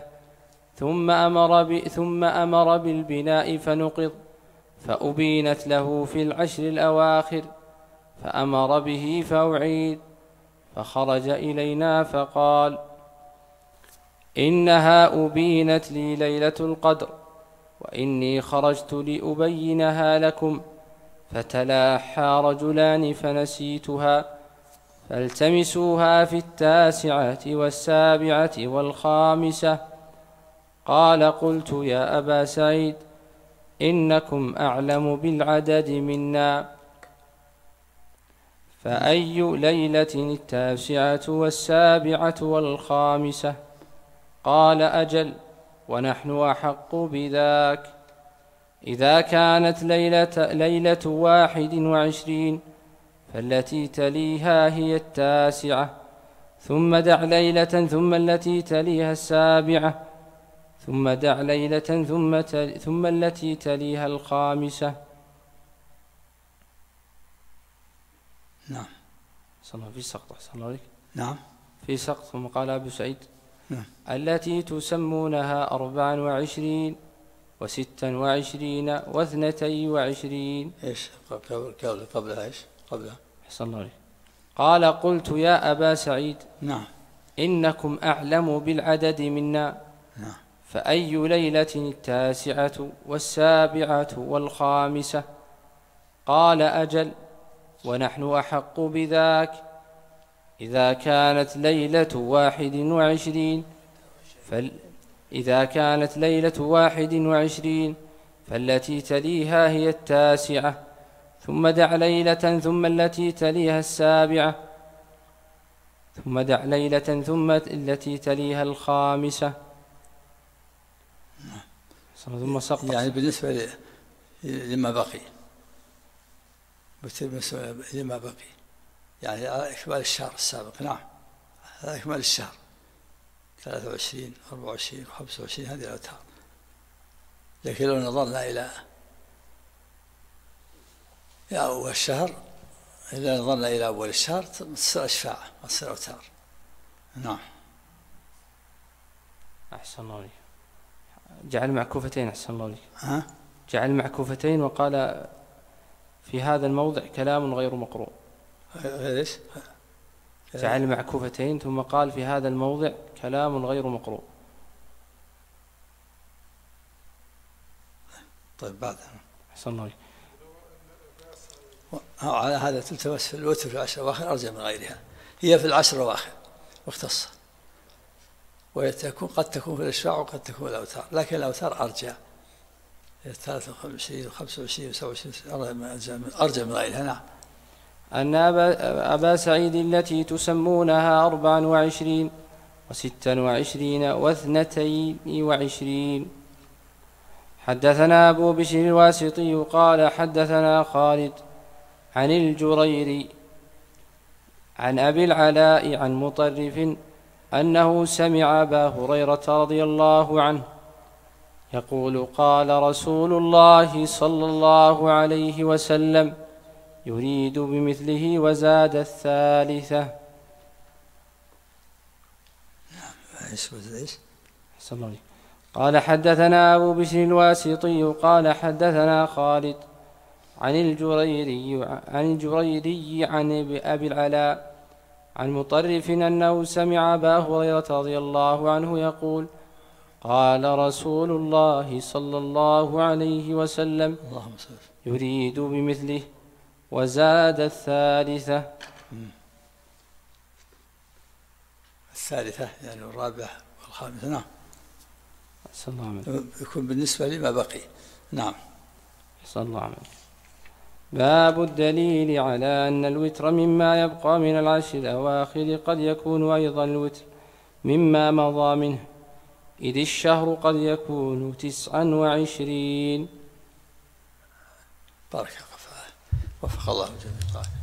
[SPEAKER 6] ثم أمر بالبناء فنقض فأبينت له في العشر الأواخر فأمر به فأعيد فخرج إلينا فقال إنها أبينت لي ليلة القدر وإني خرجت لأبينها لكم فتلاحى رجلان فنسيتها فالتمسوها في 9 و7 و5. قال قلت يا أبا سعيد إنكم أعلم بالعدد منا فأي ليلة 9 و7 و5؟ قال أجل ونحن أحق بذاك. إذا كانت ليلة 21 فالتي تليها هي 9 ثم دع ليلة ثم التي تليها 7 ثم دع ليلة ثم التي تليها 5.
[SPEAKER 2] نعم.
[SPEAKER 6] صلى في سقط أحسن الله عليك.
[SPEAKER 2] نعم
[SPEAKER 6] في سقط. ثم قال أبو سعيد
[SPEAKER 2] نعم.
[SPEAKER 6] التي تسمونها 24 و26 و22.
[SPEAKER 2] ايش قبلها ايش قبلها؟
[SPEAKER 6] أحسن الله عليك. قال قلت يا أبا سعيد
[SPEAKER 2] نعم
[SPEAKER 6] إنكم أعلم بالعدد منا
[SPEAKER 2] نعم
[SPEAKER 6] فأي ليلة 9 و7 و5؟ قال أجل ونحن أحق بذاك. إذا كانت ليلة 21 فالتي تليها هي 9 ثم دع ليلة ثم التي تليها 7 ثم دع ليلة ثم التي تليها 5 ثم سقط.
[SPEAKER 2] يعني بالنسبة لما بقي لما بقي يعني إكمال الشهر السابق. نعم هذا إكمال الشهر 23 24 25 هذه الأوتار. لكن لو نظرنا إلى أول الشهر إذا نظرنا إلى أول الشهر تصير أشفاع ما تصير أوتار. نعم.
[SPEAKER 6] أحسن الله عليك. جعل معكوفتين. أحسن الله عليك.
[SPEAKER 2] ها؟
[SPEAKER 6] جعل معكوفتين وقال في هذا الموضع كلام غير مقروء.
[SPEAKER 2] ايش؟
[SPEAKER 6] جعل معكوفتين ثم قال في هذا الموضع كلام غير مقروء.
[SPEAKER 2] طيب بعد.
[SPEAKER 6] أحسن الله عليك.
[SPEAKER 2] على هذا تلتمس في الوتر في العشر الأواخر أرجى من غيرها. هي في العشر الأواخر مختصة قد تكون في الإشفاع وقد تكون في الأوتار لكن الأوتار أرجى 23 و25 و27 أرجى من غيرها. نعم.
[SPEAKER 6] أن أبا سعيد التي تسمونها 24 و26 و22. حدثنا أبو بشر الواسطي قال حدثنا خالد عن الجريري عن أبي العلاء عن مطرف أنه سمع أبا هريرة رضي الله عنه يقول قال رسول الله صلى الله عليه وسلم يريد بمثله وزاد الثالثة. قال حدثنا أبو بشر الواسطي قال حدثنا خالد عن الجريري عن أبي العلاء عن مطرف أنه سمع أبا هريرة رضي الله عنه يقول قال رسول الله صلى الله عليه وسلم يريد بمثله وزاد الثالثة.
[SPEAKER 2] الثالثة يعني الرابعة والخامسة. نعم.
[SPEAKER 6] صلى الله عليه وسلم.
[SPEAKER 2] يكون بالنسبة لما بقي. نعم.
[SPEAKER 6] صلى الله عليه وسلم. باب الدليل على أن الوتر مما يبقى من العشر الأواخر قد يكون أيضا الوتر مما مضى منه إذ الشهر قد يكون 29.
[SPEAKER 2] بارك الله، وفق الله جميعا.